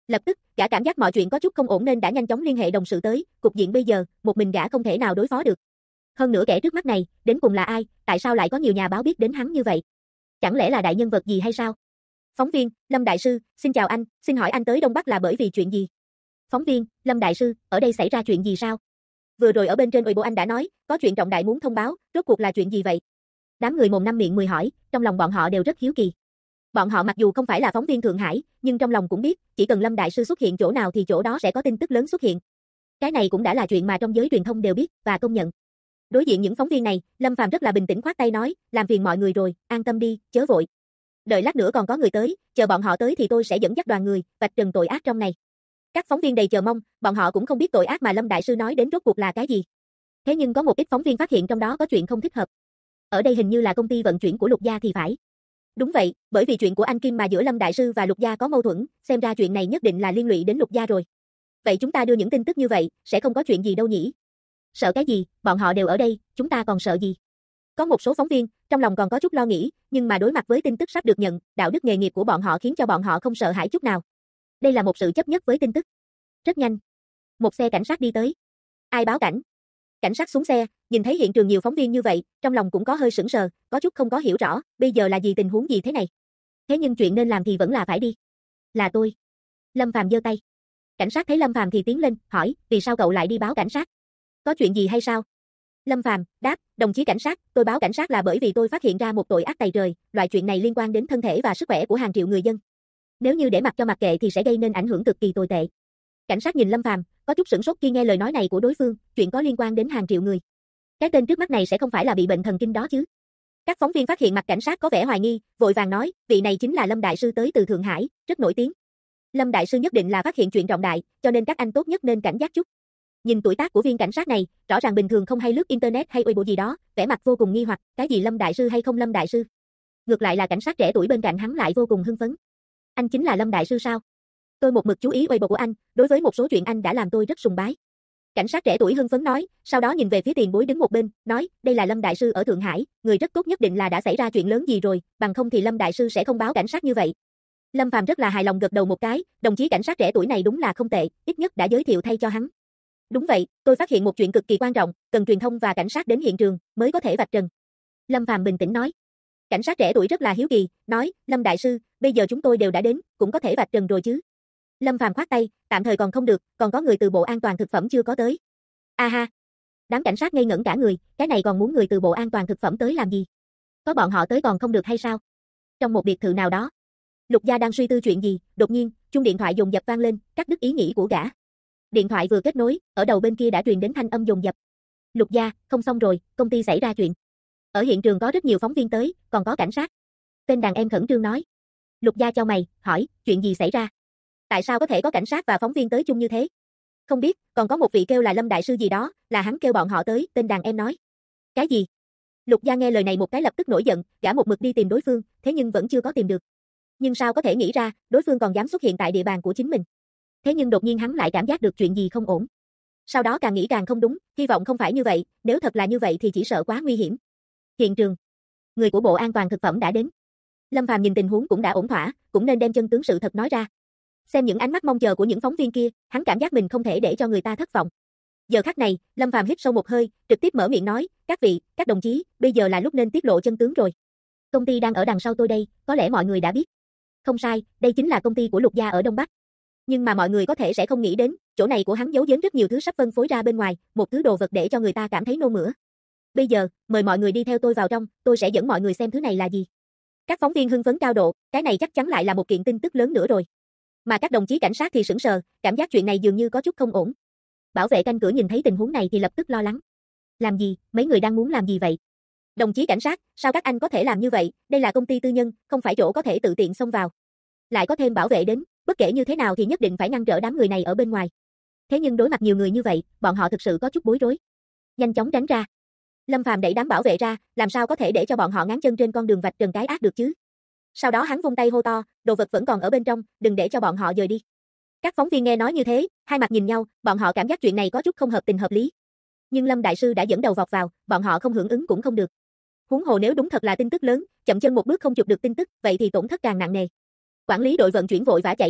Lập tức, gã cảm giác mọi chuyện có chút không ổn nên đã nhanh chóng liên hệ đồng sự tới, cục diện bây giờ, một mình gã không thể nào đối phó được. Hơn nữa kẻ trước mắt này, đến cùng là ai, tại sao lại có nhiều nhà báo biết đến hắn như vậy? Chẳng lẽ là đại nhân vật gì hay sao? Phóng viên, Lâm Đại Sư, xin chào anh, xin hỏi anh tới Đông Bắc là bởi vì chuyện gì? Phóng viên, Lâm Đại Sư, ở đây xảy ra chuyện gì sao? Vừa rồi ở bên trên Weibo anh đã nói, có chuyện trọng đại muốn thông báo, rốt cuộc là chuyện gì vậy? Đám người mồm năm miệng mười hỏi, trong lòng bọn họ đều rất hiếu kỳ. Bọn họ mặc dù không phải là phóng viên Thượng Hải, nhưng trong lòng cũng biết, chỉ cần Lâm Đại Sư xuất hiện chỗ nào thì chỗ đó sẽ có tin tức lớn xuất hiện. Cái này cũng đã là chuyện mà trong giới truyền thông đều biết và công nhận. Đối diện những phóng viên này, Lâm Phàm rất là bình tĩnh khoát tay nói, làm phiền mọi người rồi, an tâm đi, chớ vội. Đợi lát nữa còn có người tới, chờ bọn họ tới thì tôi sẽ dẫn dắt đoàn người, vạch trần tội ác trong này. Các phóng viên đầy chờ mong, bọn họ cũng không biết tội ác mà Lâm Đại Sư nói đến rốt cuộc là cái gì. Thế nhưng có một ít phóng viên phát hiện trong đó có chuyện không thích hợp. Ở đây hình như là công ty vận chuyển của Lục Gia thì phải. Đúng vậy, bởi vì chuyện của anh Kim mà giữa Lâm Đại Sư và Lục Gia có mâu thuẫn, xem ra chuyện này nhất định là liên lụy đến Lục Gia rồi. Vậy chúng ta đưa những tin tức như vậy, sẽ không có chuyện gì đâu nhỉ? Sợ cái gì, bọn họ đều ở đây, chúng ta còn sợ gì? Có một số phóng viên, trong lòng còn có chút lo nghĩ, nhưng mà đối mặt với tin tức sắp được nhận, đạo đức nghề nghiệp của bọn họ khiến cho bọn họ không sợ hãi chút nào. Đây là một sự chấp nhất với tin tức. Rất nhanh, một xe cảnh sát đi tới. Ai báo cảnh? Cảnh sát xuống xe, nhìn thấy hiện trường nhiều phóng viên như vậy, trong lòng cũng có hơi sững sờ, có chút không có hiểu rõ, bây giờ là gì tình huống gì thế này. Thế nhưng chuyện nên làm thì vẫn là phải đi. Là tôi. Lâm Phàm giơ tay. Cảnh sát thấy Lâm Phàm thì tiến lên, hỏi, vì sao cậu lại đi báo cảnh sát? Có chuyện gì hay sao? Lâm Phàm đáp, đồng chí cảnh sát, tôi báo cảnh sát là bởi vì tôi phát hiện ra một tội ác tày trời, loại chuyện này liên quan đến thân thể và sức khỏe của hàng triệu người dân. Nếu như để mặc cho mặc kệ thì sẽ gây nên ảnh hưởng cực kỳ tồi tệ. Cảnh sát nhìn Lâm Phàm, có chút sửng sốt khi nghe lời nói này của đối phương, chuyện có liên quan đến hàng triệu người. Cái tên trước mắt này sẽ không phải là bị bệnh thần kinh đó chứ? Các phóng viên phát hiện mặt cảnh sát có vẻ hoài nghi, vội vàng nói, vị này chính là Lâm Đại Sư tới từ Thượng Hải, rất nổi tiếng. Lâm Đại Sư nhất định là phát hiện chuyện trọng đại, cho nên các anh tốt nhất nên cảnh giác chút. Nhìn tuổi tác của viên cảnh sát này, rõ ràng bình thường không hay lướt internet hay Weibo gì đó, vẻ mặt vô cùng nghi hoặc, cái gì Lâm Đại Sư hay không Lâm Đại Sư. Ngược lại là cảnh sát trẻ tuổi bên cạnh hắn lại vô cùng hưng phấn. Anh chính là Lâm Đại Sư sao? Tôi một mực chú ý Weibo của anh, đối với một số chuyện anh đã làm tôi rất sùng bái. Cảnh sát trẻ tuổi hưng phấn nói, sau đó nhìn về phía tiền bối đứng một bên, nói, đây là Lâm Đại Sư ở Thượng Hải, người rất tốt nhất định là đã xảy ra chuyện lớn gì rồi, bằng không thì Lâm Đại Sư sẽ không báo cảnh sát như vậy. Lâm Phàm rất là hài lòng gật đầu một cái, đồng chí cảnh sát trẻ tuổi này đúng là không tệ, ít nhất đã giới thiệu thay cho hắn. Đúng vậy, tôi phát hiện một chuyện cực kỳ quan trọng, cần truyền thông và cảnh sát đến hiện trường, mới có thể vạch trần. Lâm Phàm bình tĩnh nói. Cảnh sát trẻ tuổi rất là hiếu kỳ, nói, Lâm Đại Sư, bây giờ chúng tôi đều đã đến, cũng có thể vạch trần rồi chứ. Lâm Phàm khoát tay, tạm thời còn không được, còn có người từ Bộ An toàn thực phẩm chưa có tới. A ha. Đám cảnh sát ngây ngẩn cả người, cái này còn muốn người từ Bộ An toàn thực phẩm tới làm gì? Có bọn họ tới còn không được hay sao? Trong một biệt thự nào đó, Lục Gia đang suy tư chuyện gì, đột nhiên, chuông điện thoại dồn dập vang lên, cắt đứt ý nghĩ của gã. Điện thoại vừa kết nối, ở đầu bên kia đã truyền đến thanh âm dồn dập. Lục Gia, không xong rồi, công ty xảy ra chuyện. Ở hiện trường có rất nhiều phóng viên tới, còn có cảnh sát. Tên đàn em khẩn trương nói. Lục Gia chau mày, hỏi, chuyện gì xảy ra? Tại sao có thể có cảnh sát và phóng viên tới chung như thế? Không biết, còn có một vị kêu là Lâm Đại Sư gì đó, là hắn kêu bọn họ tới, tên đàn em nói. Cái gì? Lục Gia nghe lời này một cái lập tức nổi giận, gã một mực đi tìm đối phương, thế nhưng vẫn chưa có tìm được. Nhưng sao có thể nghĩ ra, đối phương còn dám xuất hiện tại địa bàn của chính mình. Thế nhưng đột nhiên hắn lại cảm giác được chuyện gì không ổn. Sau đó càng nghĩ càng không đúng, hy vọng không phải như vậy, nếu thật là như vậy thì chỉ sợ quá nguy hiểm. Hiện trường, người của Bộ An toàn thực phẩm đã đến. Lâm Phàm nhìn tình huống cũng đã ổn thỏa, cũng nên đem chân tướng sự thật nói ra. Xem những ánh mắt mong chờ của những phóng viên kia, hắn cảm giác mình không thể để cho người ta thất vọng. Giờ khắc này, Lâm Phàm hít sâu một hơi, trực tiếp mở miệng nói, các vị, các đồng chí, bây giờ là lúc nên tiết lộ chân tướng rồi. Công ty đang ở đằng sau tôi đây, có lẽ mọi người đã biết. Không sai, đây chính là công ty của Lục Gia ở Đông Bắc. Nhưng mà mọi người có thể sẽ không nghĩ đến, chỗ này của hắn giấu giếm rất nhiều thứ sắp phân phối ra bên ngoài, một thứ đồ vật để cho người ta cảm thấy nôn mửa. Bây giờ, mời mọi người đi theo tôi vào trong, tôi sẽ dẫn mọi người xem thứ này là gì. Các phóng viên hưng phấn cao độ, cái này chắc chắn lại là một kiện tin tức lớn nữa rồi. Mà các đồng chí cảnh sát thì sững sờ, cảm giác chuyện này dường như có chút không ổn. Bảo vệ canh cửa nhìn thấy tình huống này thì lập tức lo lắng. Làm gì, mấy người đang muốn làm gì vậy? Đồng chí cảnh sát, sao các anh có thể làm như vậy, đây là công ty tư nhân, không phải chỗ có thể tự tiện xông vào. Lại có thêm bảo vệ đến, bất kể như thế nào thì nhất định phải ngăn trở đám người này ở bên ngoài. Thế nhưng đối mặt nhiều người như vậy, bọn họ thực sự có chút bối rối. Nhanh chóng tránh ra. Lâm Phàm đẩy đám bảo vệ ra, làm sao có thể để cho bọn họ ngáng chân trên con đường vạch trần cái ác được chứ? Sau đó hắn vung tay hô to, đồ vật vẫn còn ở bên trong, đừng để cho bọn họ dời đi. Các phóng viên nghe nói như thế, hai mặt nhìn nhau, bọn họ cảm giác chuyện này có chút không hợp tình hợp lý. Nhưng Lâm Đại Sư đã dẫn đầu vọt vào, bọn họ không hưởng ứng cũng không được. Huống hồ nếu đúng thật là tin tức lớn, chậm chân một bước không chụp được tin tức, vậy thì tổn thất càng nặng nề. Quản lý đội vận chuyển vội vã chạy đến,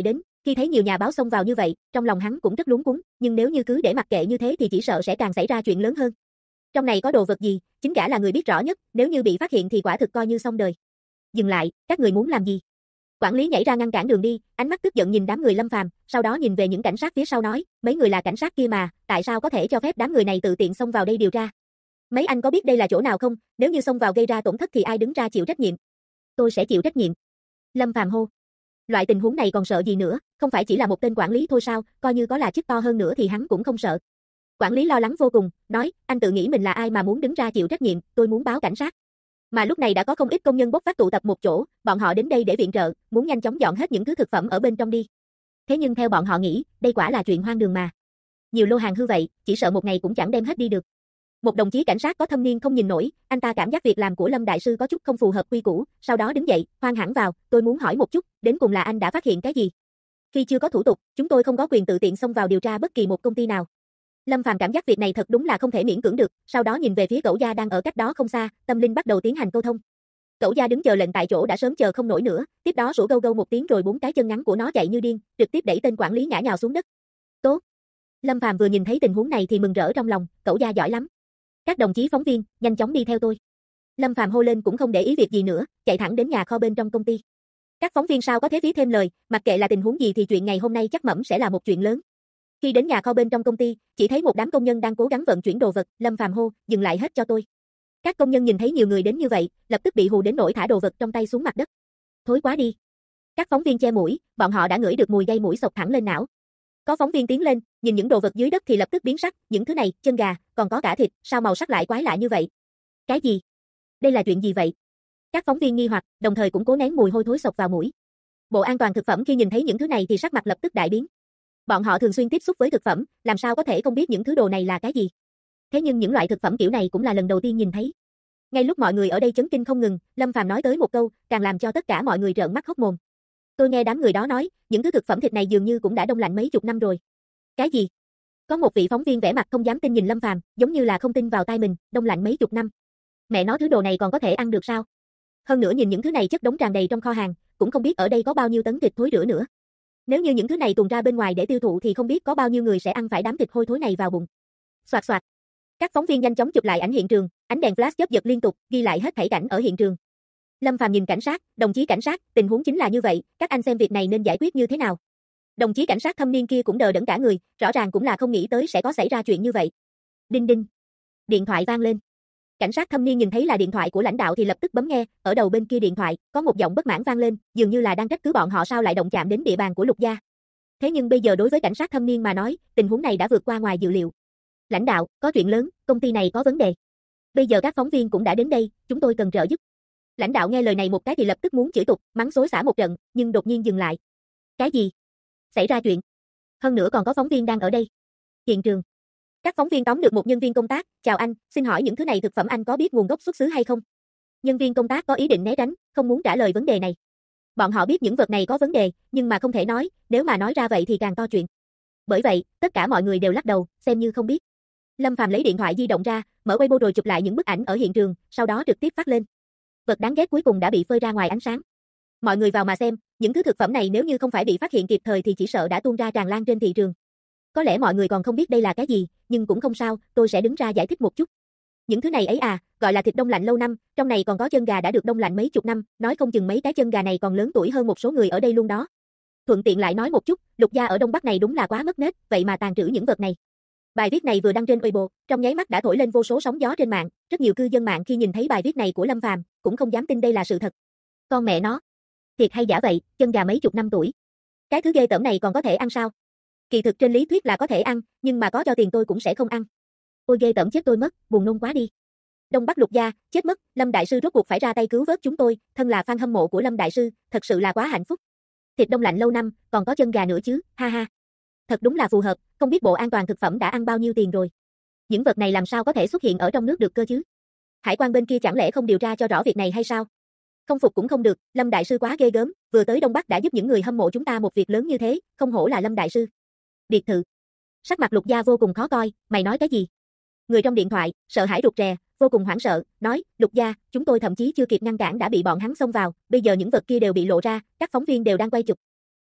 Khi thấy nhiều nhà báo xông vào như vậy, trong lòng hắn cũng rất luống cuống, nhưng nếu như cứ để mặc kệ như thế thì chỉ sợ sẽ càng xảy ra chuyện lớn hơn. Trong này có đồ vật gì, chính gã là người biết rõ nhất, nếu như bị phát hiện thì quả thực coi như xong đời. Dừng lại, các người muốn làm gì? Quản lý nhảy ra ngăn cản đường đi, ánh mắt tức giận nhìn đám người Lâm Phàm, sau đó nhìn về những cảnh sát phía sau nói, mấy người là cảnh sát kia mà, tại sao có thể cho phép đám người này tự tiện xông vào đây điều tra? Mấy anh có biết đây là chỗ nào không, nếu như xông vào gây ra tổn thất thì ai đứng ra chịu trách nhiệm? Tôi sẽ chịu trách nhiệm. Lâm Phàm hô. Loại tình huống này còn sợ gì nữa, không phải chỉ là một tên quản lý thôi sao, coi như có là chức to hơn nữa thì hắn cũng không sợ. Quản lý lo lắng vô cùng, nói, anh tự nghĩ mình là ai mà muốn đứng ra chịu trách nhiệm, tôi muốn báo cảnh sát. Mà lúc này đã có không ít công nhân bốc phát tụ tập một chỗ, bọn họ đến đây để viện trợ, muốn nhanh chóng dọn hết những thứ thực phẩm ở bên trong đi. Thế nhưng theo bọn họ nghĩ, đây quả là chuyện hoang đường mà. Nhiều lô hàng hư vậy, chỉ sợ một ngày cũng chẳng đem hết đi được. Một đồng chí cảnh sát có thâm niên không nhìn nổi, anh ta cảm giác việc làm của Lâm đại sư có chút không phù hợp quy củ, sau đó đứng dậy, hoan hẳn vào, tôi muốn hỏi một chút, đến cùng là anh đã phát hiện cái gì? Khi chưa có thủ tục, chúng tôi không có quyền tự tiện xông vào điều tra bất kỳ một công ty nào. Lâm Phàm cảm giác việc này thật đúng là không thể miễn cưỡng được, sau đó nhìn về phía Cẩu Gia đang ở cách đó không xa, Tâm Linh bắt đầu tiến hành câu thông. Cẩu Gia đứng chờ lệnh tại chỗ đã sớm chờ không nổi nữa, tiếp đó sủa gâu gâu một tiếng rồi bốn cái chân ngắn của nó chạy như điên, trực tiếp đẩy tên quản lý ngã nhào xuống đất. Tốt. Lâm Phàm vừa nhìn thấy tình huống này thì mừng rỡ trong lòng, Cẩu Gia giỏi lắm. Các đồng chí phóng viên, nhanh chóng đi theo tôi. Lâm Phàm hô lên cũng không để ý việc gì nữa, chạy thẳng đến nhà kho bên trong công ty. Các phóng viên sao có thế phí thêm lời, mặc kệ là tình huống gì thì chuyện ngày hôm nay chắc mẩm sẽ là một chuyện lớn. Khi đến nhà kho bên trong công ty, chỉ thấy một đám công nhân đang cố gắng vận chuyển đồ vật, Lâm Phàm hô, dừng lại hết cho tôi. Các công nhân nhìn thấy nhiều người đến như vậy, lập tức bị hù đến nỗi thả đồ vật trong tay xuống mặt đất. Thối quá đi. Các phóng viên che mũi, bọn họ đã ngửi được mùi gây mũi xộc thẳng lên não. Có phóng viên tiến lên, nhìn những đồ vật dưới đất thì lập tức biến sắc, những thứ này, chân gà, còn có cả thịt, sao màu sắc lại quái lạ như vậy? Cái gì? Đây là chuyện gì vậy? Các phóng viên nghi hoặc, đồng thời cũng cố nén mùi hôi thối xộc vào mũi. Bộ An toàn thực phẩm khi nhìn thấy những thứ này thì sắc mặt lập tức đại biến. Bọn họ thường xuyên tiếp xúc với thực phẩm, làm sao có thể không biết những thứ đồ này là cái gì? Thế nhưng những loại thực phẩm kiểu này cũng là lần đầu tiên nhìn thấy. Ngay lúc mọi người ở đây chấn kinh không ngừng, Lâm Phàm nói tới một câu, càng làm cho tất cả mọi người trợn mắt hốt mồm. Tôi nghe đám người đó nói, những thứ thực phẩm thịt này dường như cũng đã đông lạnh mấy chục năm rồi. Cái gì? Có một vị phóng viên vẻ mặt không dám tin nhìn Lâm Phàm, giống như là không tin vào tai mình, đông lạnh mấy chục năm. Mẹ nói thứ đồ này còn có thể ăn được sao? Hơn nữa nhìn những thứ này chất đống tràn đầy trong kho hàng, cũng không biết ở đây có bao nhiêu tấn thịt thối rữa nữa. Nếu như những thứ này tuồn ra bên ngoài để tiêu thụ thì không biết có bao nhiêu người sẽ ăn phải đám thịt hôi thối này vào bụng. Soạt soạt. Các phóng viên nhanh chóng chụp lại ảnh hiện trường, ánh đèn flash chớp giật liên tục, ghi lại hết thảy cảnh ở hiện trường. Lâm Phàm nhìn cảnh sát, đồng chí cảnh sát, tình huống chính là như vậy, các anh xem việc này nên giải quyết như thế nào. Đồng chí cảnh sát thâm niên kia cũng đờ đẫn cả người, rõ ràng cũng là không nghĩ tới sẽ có xảy ra chuyện như vậy. Đinh đinh. Điện thoại vang lên. Cảnh sát thâm niên nhìn thấy là điện thoại của lãnh đạo thì lập tức bấm nghe, ở đầu bên kia điện thoại, có một giọng bất mãn vang lên, dường như là đang trách cứ bọn họ sao lại động chạm đến địa bàn của Lục gia. Thế nhưng bây giờ đối với cảnh sát thâm niên mà nói, tình huống này đã vượt qua ngoài dự liệu. Lãnh đạo, có chuyện lớn, công ty này có vấn đề. Bây giờ các phóng viên cũng đã đến đây, chúng tôi cần trợ giúp. Lãnh đạo nghe lời này một cái thì lập tức muốn chửi tục, mắng xối xả một trận, nhưng đột nhiên dừng lại. Cái gì? Xảy ra chuyện. Hơn nữa còn có phóng viên đang ở đây. Hiện trường. Các phóng viên tóm được một nhân viên công tác, chào anh, xin hỏi những thứ này thực phẩm anh có biết nguồn gốc xuất xứ hay không? Nhân viên công tác có ý định né tránh, không muốn trả lời vấn đề này. Bọn họ biết những vật này có vấn đề, nhưng mà không thể nói, nếu mà nói ra vậy thì càng to chuyện. Bởi vậy, tất cả mọi người đều lắc đầu, xem như không biết. Lâm Phàm lấy điện thoại di động ra, mở Weibo rồi chụp lại những bức ảnh ở hiện trường, sau đó trực tiếp phát lên. Vật đáng ghét cuối cùng đã bị phơi ra ngoài ánh sáng. Mọi người vào mà xem, những thứ thực phẩm này nếu như không phải bị phát hiện kịp thời thì chỉ sợ đã tuôn ra tràn lan trên thị trường. Có lẽ mọi người còn không biết đây là cái gì, nhưng cũng không sao, tôi sẽ đứng ra giải thích một chút. Những thứ này ấy à, gọi là thịt đông lạnh lâu năm, trong này còn có chân gà đã được đông lạnh mấy chục năm, nói không chừng mấy cái chân gà này còn lớn tuổi hơn một số người ở đây luôn đó. Thuận tiện lại nói một chút, Lục gia ở Đông Bắc này đúng là quá mất nết, vậy mà tàn trữ những vật này. Bài viết này vừa đăng trên Weibo, trong nháy mắt đã thổi lên vô số sóng gió trên mạng, rất nhiều cư dân mạng khi nhìn thấy bài viết này của Lâm Phàm, cũng không dám tin đây là sự thật. Con mẹ nó, thiệt hay giả vậy, chân gà mấy chục năm tuổi. Cái thứ ghê tởm này còn có thể ăn sao? Kỳ thực trên lý thuyết là có thể ăn, nhưng mà có cho tiền tôi cũng sẽ không ăn. Ôi ghê tởm chết tôi mất, buồn nôn quá đi. Đông Bắc Lục gia, chết mất, Lâm đại sư rốt cuộc phải ra tay cứu vớt chúng tôi, thân là fan hâm mộ của Lâm đại sư, thật sự là quá hạnh phúc. Thịt đông lạnh lâu năm, còn có chân gà nữa chứ, ha ha. Thật đúng là phù hợp, không biết Bộ An toàn thực phẩm đã ăn bao nhiêu tiền rồi. Những vật này làm sao có thể xuất hiện ở trong nước được cơ chứ? Hải quan bên kia chẳng lẽ không điều tra cho rõ việc này hay sao? Không phục cũng không được, Lâm đại sư quá ghê gớm, vừa tới Đông Bắc đã giúp những người hâm mộ chúng ta một việc lớn như thế, không hổ là Lâm đại sư. Biệt thự. Sắc mặt Lục gia vô cùng khó coi, mày nói cái gì? Người trong điện thoại, sợ hãi rụt rè, vô cùng hoảng sợ, nói, Lục gia, chúng tôi thậm chí chưa kịp ngăn cản đã bị bọn hắn xông vào, bây giờ những vật kia đều bị lộ ra, các phóng viên đều đang quay chụp.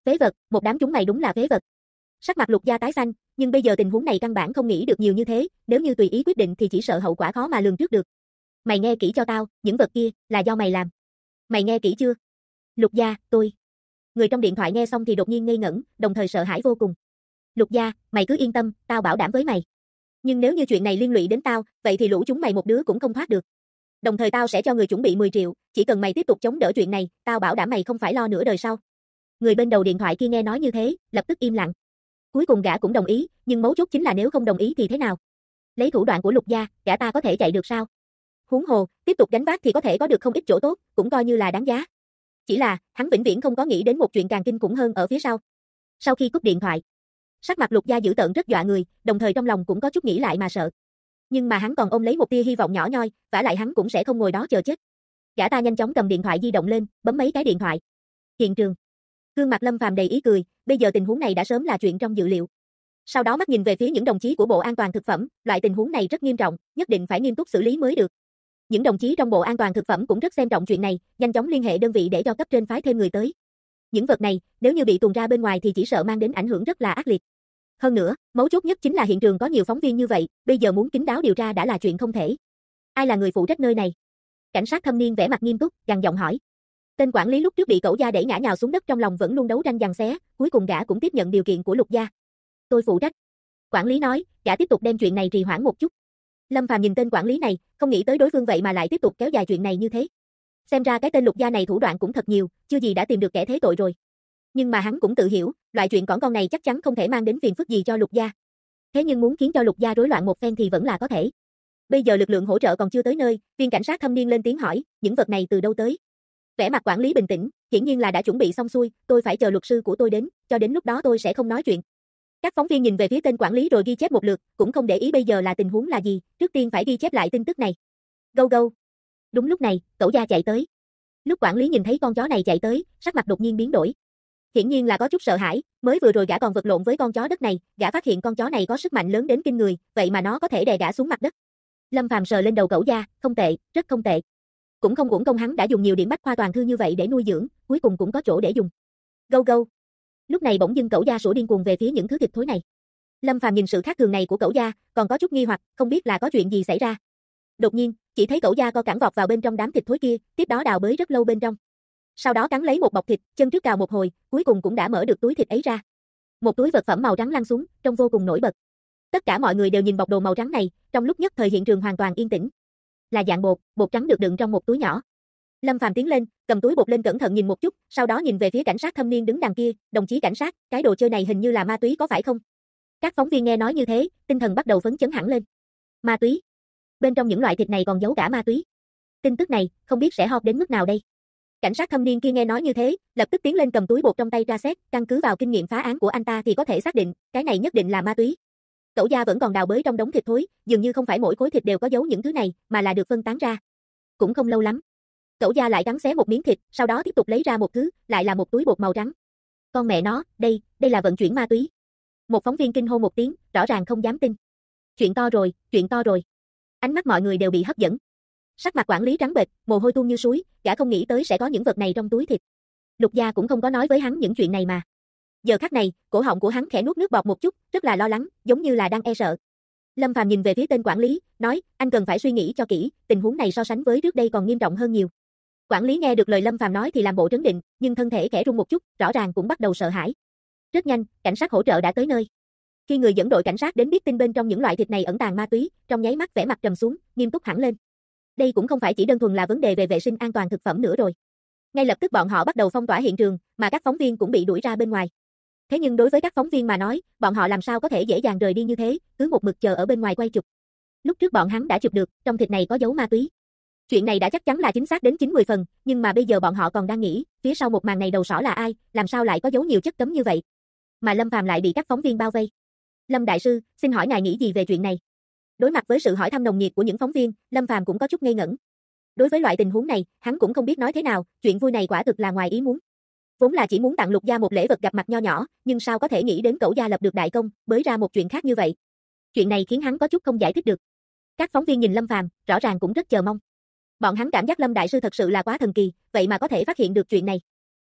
Phế vật, một đám chúng mày đúng là phế vật. Sắc mặt Lục Gia tái xanh, nhưng bây giờ tình huống này căn bản không nghĩ được nhiều như thế, nếu như tùy ý quyết định thì chỉ sợ hậu quả khó mà lường trước được. Mày nghe kỹ cho tao, những vật kia là do mày làm. Mày nghe kỹ chưa? Lục Gia, tôi. Người trong điện thoại nghe xong thì đột nhiên ngây ngẩn, đồng thời sợ hãi vô cùng. Lục Gia, mày cứ yên tâm, tao bảo đảm với mày. Nhưng nếu như chuyện này liên lụy đến tao, vậy thì lũ chúng mày một đứa cũng không thoát được. Đồng thời tao sẽ cho người chuẩn bị 10 triệu, chỉ cần mày tiếp tục chống đỡ chuyện này, tao bảo đảm mày không phải lo nửa đời sau. Người bên đầu điện thoại kia nghe nói như thế, lập tức im lặng. Cuối cùng gã cũng đồng ý, nhưng mấu chốt chính là nếu không đồng ý thì thế nào? Lấy thủ đoạn của Lục Gia, gã ta có thể chạy được sao? Huống hồ, tiếp tục gánh vác thì có thể có được không ít chỗ tốt, cũng coi như là đáng giá. Chỉ là, hắn vĩnh viễn không có nghĩ đến một chuyện càng kinh khủng hơn ở phía sau. Sau khi cúp điện thoại, sắc mặt Lục Gia dữ tợn rất dọa người, đồng thời trong lòng cũng có chút nghĩ lại mà sợ. Nhưng mà hắn còn ôm lấy một tia hy vọng nhỏ nhoi, vả lại hắn cũng sẽ không ngồi đó chờ chết. Gã ta nhanh chóng cầm điện thoại di động lên, bấm mấy cái điện thoại. Hiện trường. Gương mặt Lâm Phàm đầy ý cười, bây giờ tình huống này đã sớm là chuyện trong dự liệu. Sau đó mắt nhìn về phía những đồng chí của Bộ An toàn thực phẩm, loại tình huống này rất nghiêm trọng, nhất định phải nghiêm túc xử lý mới được. Những đồng chí trong Bộ An toàn thực phẩm cũng rất xem trọng chuyện này, nhanh chóng liên hệ đơn vị để cho cấp trên phái thêm người tới. Những vật này, nếu như bị tuồn ra bên ngoài thì chỉ sợ mang đến ảnh hưởng rất là ác liệt. Hơn nữa, mấu chốt nhất chính là hiện trường có nhiều phóng viên như vậy, bây giờ muốn kín đáo điều tra đã là chuyện không thể. Ai là người phụ trách nơi này? Cảnh sát thâm niên vẻ mặt nghiêm túc, gằn giọng hỏi. Tên quản lý lúc trước bị Cẩu Gia đẩy ngã nhào xuống đất trong lòng vẫn luôn đấu tranh giằng xé, cuối cùng gã cũng tiếp nhận điều kiện của Lục Gia. Tôi phụ trách. Quản lý nói, gã tiếp tục đem chuyện này trì hoãn một chút. Lâm Phàm nhìn tên quản lý này, không nghĩ tới đối phương vậy mà lại tiếp tục kéo dài chuyện này như thế. Xem ra cái tên Lục Gia này thủ đoạn cũng thật nhiều, chưa gì đã tìm được kẻ thế tội rồi. Nhưng mà hắn cũng tự hiểu, loại chuyện cỏn con này chắc chắn không thể mang đến phiền phức gì cho Lục Gia. Thế nhưng muốn khiến cho Lục Gia rối loạn một phen thì vẫn là có thể. Bây giờ lực lượng hỗ trợ còn chưa tới nơi, viên cảnh sát thâm niên lên tiếng hỏi, những vật này từ đâu tới? Vẻ mặt quản lý bình tĩnh, hiển nhiên là đã chuẩn bị xong xuôi, tôi phải chờ luật sư của tôi đến, cho đến lúc đó tôi sẽ không nói chuyện. Các phóng viên nhìn về phía tên quản lý rồi ghi chép một lượt, cũng không để ý bây giờ là tình huống là gì, trước tiên phải ghi chép lại tin tức này. Gâu gâu. Đúng lúc này, Cẩu Gia chạy tới. Lúc quản lý nhìn thấy con chó này chạy tới, sắc mặt đột nhiên biến đổi. Hiển nhiên là có chút sợ hãi, mới vừa rồi gã còn vật lộn với con chó đất này, gã phát hiện con chó này có sức mạnh lớn đến kinh người, vậy mà nó có thể đè gã xuống mặt đất. Lâm Phàm sờ lên đầu Cẩu Gia, không tệ, rất không tệ. Cũng không uổng công hắn đã dùng nhiều điểm bách khoa toàn thư như vậy để nuôi dưỡng, cuối cùng cũng có chỗ để dùng. Gâu gâu. Lúc này bỗng dưng Cẩu Gia sủa điên cuồng về phía những thứ thịt thối này. Lâm Phàm nhìn sự khác thường này của Cẩu Gia, còn có chút nghi hoặc, không biết là có chuyện gì xảy ra. Đột nhiên, chỉ thấy Cẩu Gia co cẳng vọt vào bên trong đám thịt thối kia, tiếp đó đào bới rất lâu bên trong. Sau đó cắn lấy một bọc thịt, chân trước cào một hồi, cuối cùng cũng đã mở được túi thịt ấy ra. Một túi vật phẩm màu trắng lăn xuống, trông vô cùng nổi bật. Tất cả mọi người đều nhìn bọc đồ màu trắng này, trong lúc nhất thời hiện trường hoàn toàn yên tĩnh. Là dạng bột, bột trắng được đựng trong một túi nhỏ. Lâm Phàm tiến lên, cầm túi bột lên cẩn thận nhìn một chút, sau đó nhìn về phía cảnh sát thâm niên đứng đằng kia, đồng chí cảnh sát, cái đồ chơi này hình như là ma túy có phải không? Các phóng viên nghe nói như thế, tinh thần bắt đầu phấn chấn hẳn lên. Ma túy? Bên trong những loại thịt này còn giấu cả ma túy. Tin tức này, không biết sẽ hot đến mức nào đây? Cảnh sát thâm niên kia nghe nói như thế, lập tức tiến lên cầm túi bột trong tay tra xét, căn cứ vào kinh nghiệm phá án của anh ta thì có thể xác định, cái này nhất định là ma túy. Cẩu Gia vẫn còn đào bới trong đống thịt thối, dường như không phải mỗi khối thịt đều có giấu những thứ này, mà là được phân tán ra. Cũng không lâu lắm, Cẩu Gia lại cắn xé một miếng thịt, sau đó tiếp tục lấy ra một thứ, lại là một túi bột màu trắng. Con mẹ nó, đây là vận chuyển ma túy. Một phóng viên kinh hô một tiếng, rõ ràng không dám tin. Chuyện to rồi, chuyện to rồi. Ánh mắt mọi người đều bị hấp dẫn. Sắc mặt quản lý trắng bệch, mồ hôi tuôn như suối, gã không nghĩ tới sẽ có những vật này trong túi thịt. Lục Gia cũng không có nói với hắn những chuyện này mà. Giờ khắc này, cổ họng của hắn khẽ nuốt nước bọt một chút, rất là lo lắng, giống như là đang e sợ. Lâm Phàm nhìn về phía tên quản lý, nói, anh cần phải suy nghĩ cho kỹ, tình huống này so sánh với trước đây còn nghiêm trọng hơn nhiều. Quản lý nghe được lời Lâm Phàm nói thì làm bộ trấn định, nhưng thân thể khẽ run một chút, rõ ràng cũng bắt đầu sợ hãi. Rất nhanh, cảnh sát hỗ trợ đã tới nơi. Khi người dẫn đội cảnh sát đến biết tin bên trong những loại thịt này ẩn tàng ma túy, trong nháy mắt vẻ mặt trầm xuống, nghiêm túc hẳn lên. Đây cũng không phải chỉ đơn thuần là vấn đề về vệ sinh an toàn thực phẩm nữa rồi. Ngay lập tức bọn họ bắt đầu phong tỏa hiện trường, mà các phóng viên cũng bị đuổi ra bên ngoài. Thế nhưng đối với các phóng viên mà nói, bọn họ làm sao có thể dễ dàng rời đi như thế, cứ một mực chờ ở bên ngoài quay chụp. Lúc trước bọn hắn đã chụp được, trong thịt này có dấu ma túy. Chuyện này đã chắc chắn là chính xác đến 90 phần, nhưng mà bây giờ bọn họ còn đang nghĩ, phía sau một màn này đầu sỏ là ai, làm sao lại có dấu nhiều chất cấm như vậy. Mà Lâm Phàm lại bị các phóng viên bao vây. Lâm đại sư, xin hỏi ngài nghĩ gì về chuyện này? Đối mặt với sự hỏi thăm nồng nhiệt của những phóng viên, Lâm Phàm cũng có chút ngây ngẩn. Đối với loại tình huống này, hắn cũng không biết nói thế nào, chuyện vui này quả thực là ngoài ý muốn. Vốn là chỉ muốn tặng Lục Gia một lễ vật gặp mặt nho nhỏ, nhưng sao có thể nghĩ đến Cẩu Gia lập được đại công, bới ra một chuyện khác như vậy. Chuyện này khiến hắn có chút không giải thích được. Các phóng viên nhìn Lâm Phàm, rõ ràng cũng rất chờ mong. Bọn hắn cảm giác Lâm đại sư thật sự là quá thần kỳ, vậy mà có thể phát hiện được chuyện này.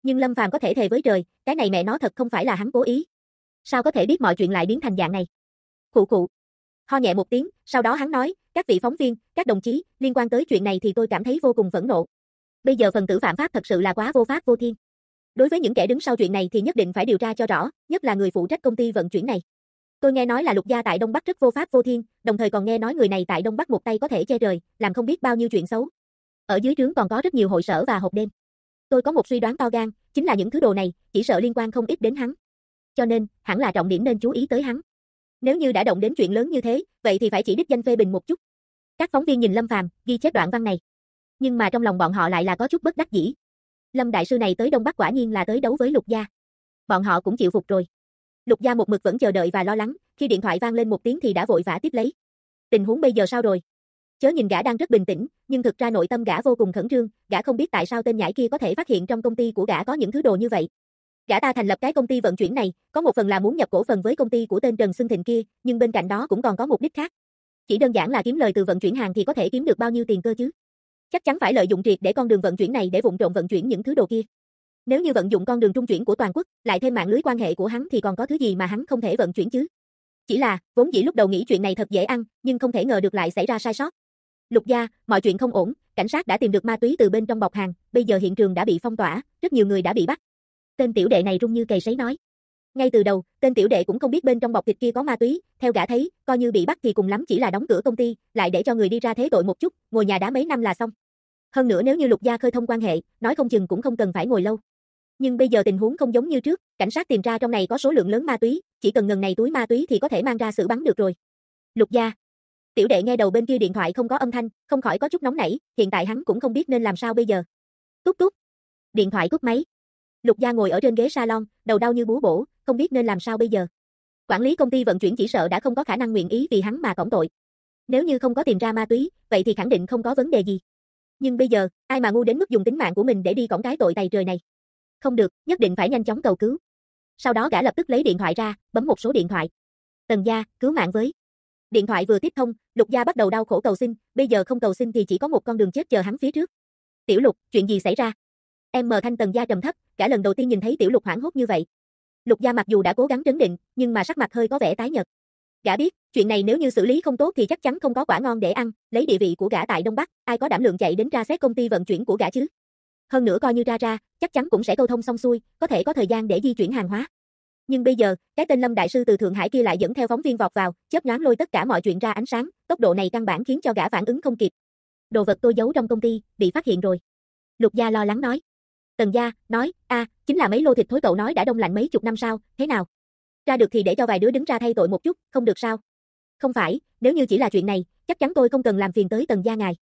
Nhưng Lâm Phàm có thể thề với trời, cái này mẹ nó thật không phải là hắn cố ý. Sao có thể biết mọi chuyện lại biến thành dạng này? Khụ khụ. Ho nhẹ một tiếng, sau đó hắn nói, các vị phóng viên, các đồng chí, liên quan tới chuyện này thì tôi cảm thấy vô cùng phẫn nộ. Bây giờ phần tử phạm pháp thật sự là quá vô pháp vô thiên. Đối với những kẻ đứng sau chuyện này thì nhất định phải điều tra cho rõ, nhất là người phụ trách công ty vận chuyển này. Tôi nghe nói là Lục gia tại Đông Bắc rất vô pháp vô thiên, đồng thời còn nghe nói người này tại Đông Bắc một tay có thể che trời, làm không biết bao nhiêu chuyện xấu. Ở dưới trướng còn có rất nhiều hội sở và hộp đêm. Tôi có một suy đoán to gan, chính là những thứ đồ này, chỉ sợ liên quan không ít đến hắn. Cho nên, hẳn là trọng điểm nên chú ý tới hắn. Nếu như đã động đến chuyện lớn như thế, vậy thì phải chỉ đích danh phê bình một chút. Các phóng viên nhìn Lâm Phàm, ghi chép đoạn văn này. Nhưng mà trong lòng bọn họ lại là có chút bất đắc dĩ. Lâm đại sư này tới Đông Bắc quả nhiên là tới đấu với Lục gia. Bọn họ cũng chịu phục rồi. Lục gia một mực vẫn chờ đợi và lo lắng, khi điện thoại vang lên một tiếng thì đã vội vã tiếp lấy. Tình huống bây giờ sao rồi? Chớ nhìn gã đang rất bình tĩnh, nhưng thực ra nội tâm gã vô cùng khẩn trương, gã không biết tại sao tên nhãi kia có thể phát hiện trong công ty của gã có những thứ đồ như vậy. Gã ta thành lập cái công ty vận chuyển này, có một phần là muốn nhập cổ phần với công ty của tên Trần Xưng Thịnh kia, nhưng bên cạnh đó cũng còn có mục đích khác. Chỉ đơn giản là kiếm lời từ vận chuyển hàng thì có thể kiếm được bao nhiêu tiền cơ chứ? Chắc chắn phải lợi dụng triệt để con đường vận chuyển này để vụng trộm vận chuyển những thứ đồ kia. Nếu như vận dụng con đường trung chuyển của toàn quốc, lại thêm mạng lưới quan hệ của hắn thì còn có thứ gì mà hắn không thể vận chuyển chứ? Chỉ là, vốn dĩ lúc đầu nghĩ chuyện này thật dễ ăn, nhưng không thể ngờ được lại xảy ra sai sót. Lục gia, mọi chuyện không ổn, cảnh sát đã tìm được ma túy từ bên trong bọc hàng, bây giờ hiện trường đã bị phong tỏa, rất nhiều người đã bị bắt. Tên tiểu đệ này run như cầy sấy nói. Ngay từ đầu, tên tiểu đệ cũng không biết bên trong bọc thịt kia có ma túy, theo gã thấy, coi như bị bắt thì cùng lắm chỉ là đóng cửa công ty, lại để cho người đi ra thế tội một chút, ngồi nhà đá mấy năm là xong. Hơn nữa nếu như Lục gia khơi thông quan hệ, nói không chừng cũng không cần phải ngồi lâu. Nhưng bây giờ tình huống không giống như trước, cảnh sát tìm ra trong này có số lượng lớn ma túy, chỉ cần ngần này túi ma túy thì có thể mang ra xử bắn được rồi. Lục gia. Tiểu đệ nghe đầu bên kia điện thoại không có âm thanh, không khỏi có chút nóng nảy, hiện tại hắn cũng không biết nên làm sao bây giờ. Tút tút. Điện thoại cúp máy. Lục gia ngồi ở trên ghế salon, đầu đau như búa bổ, không biết nên làm sao bây giờ. Quản lý công ty vận chuyển chỉ sợ đã không có khả năng nguyện ý vì hắn mà cõng tội. Nếu như không có tìm ra ma túy, vậy thì khẳng định không có vấn đề gì. Nhưng bây giờ, ai mà ngu đến mức dùng tính mạng của mình để đi cõng cái tội tày trời này. Không được, nhất định phải nhanh chóng cầu cứu. Sau đó gã lập tức lấy điện thoại ra, bấm một số điện thoại. Tần gia, cứu mạng với. Điện thoại vừa tiếp thông, Lục gia bắt đầu đau khổ cầu xin, bây giờ không cầu xin thì chỉ có một con đường chết chờ hắn phía trước. Tiểu Lục, chuyện gì xảy ra? Em mờ thanh Tần gia trầm thấp, cả lần đầu tiên nhìn thấy Tiểu Lục hoảng hốt như vậy. Lục gia mặc dù đã cố gắng trấn định, nhưng mà sắc mặt hơi có vẻ tái nhợt. Gã biết, chuyện này nếu như xử lý không tốt thì chắc chắn không có quả ngon để ăn, lấy địa vị của gã tại Đông Bắc, ai có đảm lượng chạy đến tra xét công ty vận chuyển của gã chứ? Hơn nữa coi như ra, chắc chắn cũng sẽ câu thông xong xuôi, có thể có thời gian để di chuyển hàng hóa. Nhưng bây giờ, cái tên Lâm đại sư từ Thượng Hải kia lại dẫn theo phóng viên vọt vào, chớp nhoáng lôi tất cả mọi chuyện ra ánh sáng, tốc độ này căn bản khiến cho gã phản ứng không kịp. Đồ vật tôi giấu trong công ty, bị phát hiện rồi. Lục gia lo lắng nói. Tần gia, nói, chính là mấy lô thịt thối cậu nói đã đông lạnh mấy chục năm sao, thế nào? Ra được thì để cho vài đứa đứng ra thay tội một chút, không được sao? Không phải, nếu như chỉ là chuyện này, chắc chắn tôi không cần làm phiền tới Tần gia ngài.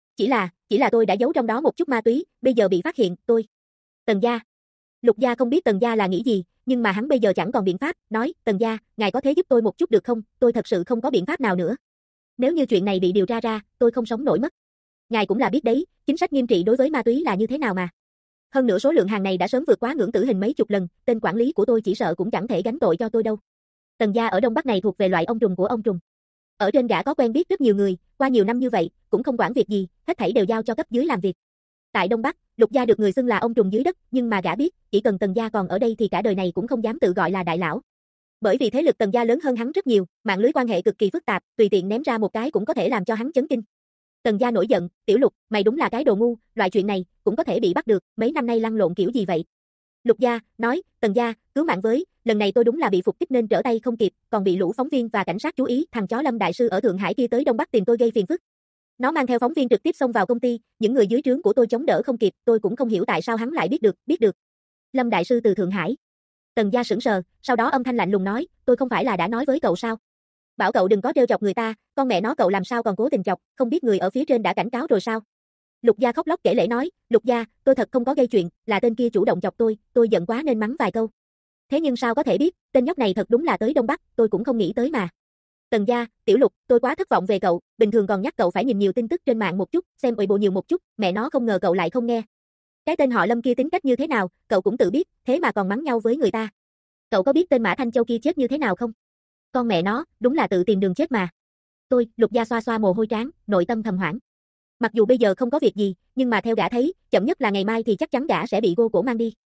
Chỉ là tôi đã giấu trong đó một chút ma túy, bây giờ bị phát hiện, tôi. Tần gia. Lục gia không biết Tần gia là nghĩ gì, nhưng mà hắn bây giờ chẳng còn biện pháp, nói, Tần gia, ngài có thể giúp tôi một chút được không, tôi thật sự không có biện pháp nào nữa. Nếu như chuyện này bị điều tra ra, tôi không sống nổi mất. Ngài cũng là biết đấy, chính sách nghiêm trị đối với ma túy là như thế nào mà. Hơn nữa số lượng hàng này đã sớm vượt quá ngưỡng tử hình mấy chục lần, tên quản lý của tôi chỉ sợ cũng chẳng thể gánh tội cho tôi đâu. Tần gia ở Đông Bắc này thuộc về loại ông trùm của ông trùm. Ở trên gã có quen biết rất nhiều người, qua nhiều năm như vậy, cũng không quản việc gì, hết thảy đều giao cho cấp dưới làm việc. Tại Đông Bắc, Lục gia được người xưng là ông trùm dưới đất, nhưng mà gã biết, chỉ cần Tần gia còn ở đây thì cả đời này cũng không dám tự gọi là đại lão. Bởi vì thế lực Tần gia lớn hơn hắn rất nhiều, mạng lưới quan hệ cực kỳ phức tạp, tùy tiện ném ra một cái cũng có thể làm cho hắn chấn kinh. Tần gia nổi giận, Tiểu Lục, mày đúng là cái đồ ngu, loại chuyện này cũng có thể bị bắt được, mấy năm nay lăn lộn kiểu gì vậy? Lục gia nói, Tần gia, cứu mạng với, lần này tôi đúng là bị phục kích nên trở tay không kịp, còn bị lũ phóng viên và cảnh sát chú ý, thằng chó Lâm đại sư ở Thượng Hải kia tới Đông Bắc tìm tôi gây phiền phức. Nó mang theo phóng viên trực tiếp xông vào công ty, những người dưới trướng của tôi chống đỡ không kịp, tôi cũng không hiểu tại sao hắn lại biết được. Lâm đại sư từ Thượng Hải. Tần gia sững sờ, sau đó âm thanh lạnh lùng nói, tôi không phải là đã nói với cậu sao? Bảo cậu đừng có trêu chọc người ta, con mẹ nó cậu làm sao còn cố tình chọc, không biết người ở phía trên đã cảnh cáo rồi sao? Lục gia khóc lóc kể lể nói, Lục gia, tôi thật không có gây chuyện, là tên kia chủ động chọc tôi giận quá nên mắng vài câu. Thế nhưng sao có thể biết, tên nhóc này thật đúng là tới Đông Bắc, tôi cũng không nghĩ tới mà. Tần gia, Tiểu Lục, tôi quá thất vọng về cậu, bình thường còn nhắc cậu phải nhìn nhiều tin tức trên mạng một chút, xem Weibo nhiều một chút, mẹ nó không ngờ cậu lại không nghe. Cái tên họ Lâm kia tính cách như thế nào, cậu cũng tự biết, thế mà còn mắng nhau với người ta. Cậu có biết tên Mã Thanh Châu kia chết như thế nào không? Con mẹ nó, đúng là tự tìm đường chết mà. Lục gia xoa xoa mồ hôi trán, nội tâm thầm hoảng. Mặc dù bây giờ không có việc gì, nhưng mà theo gã thấy, chậm nhất là ngày mai thì chắc chắn gã sẽ bị gô cổ mang đi.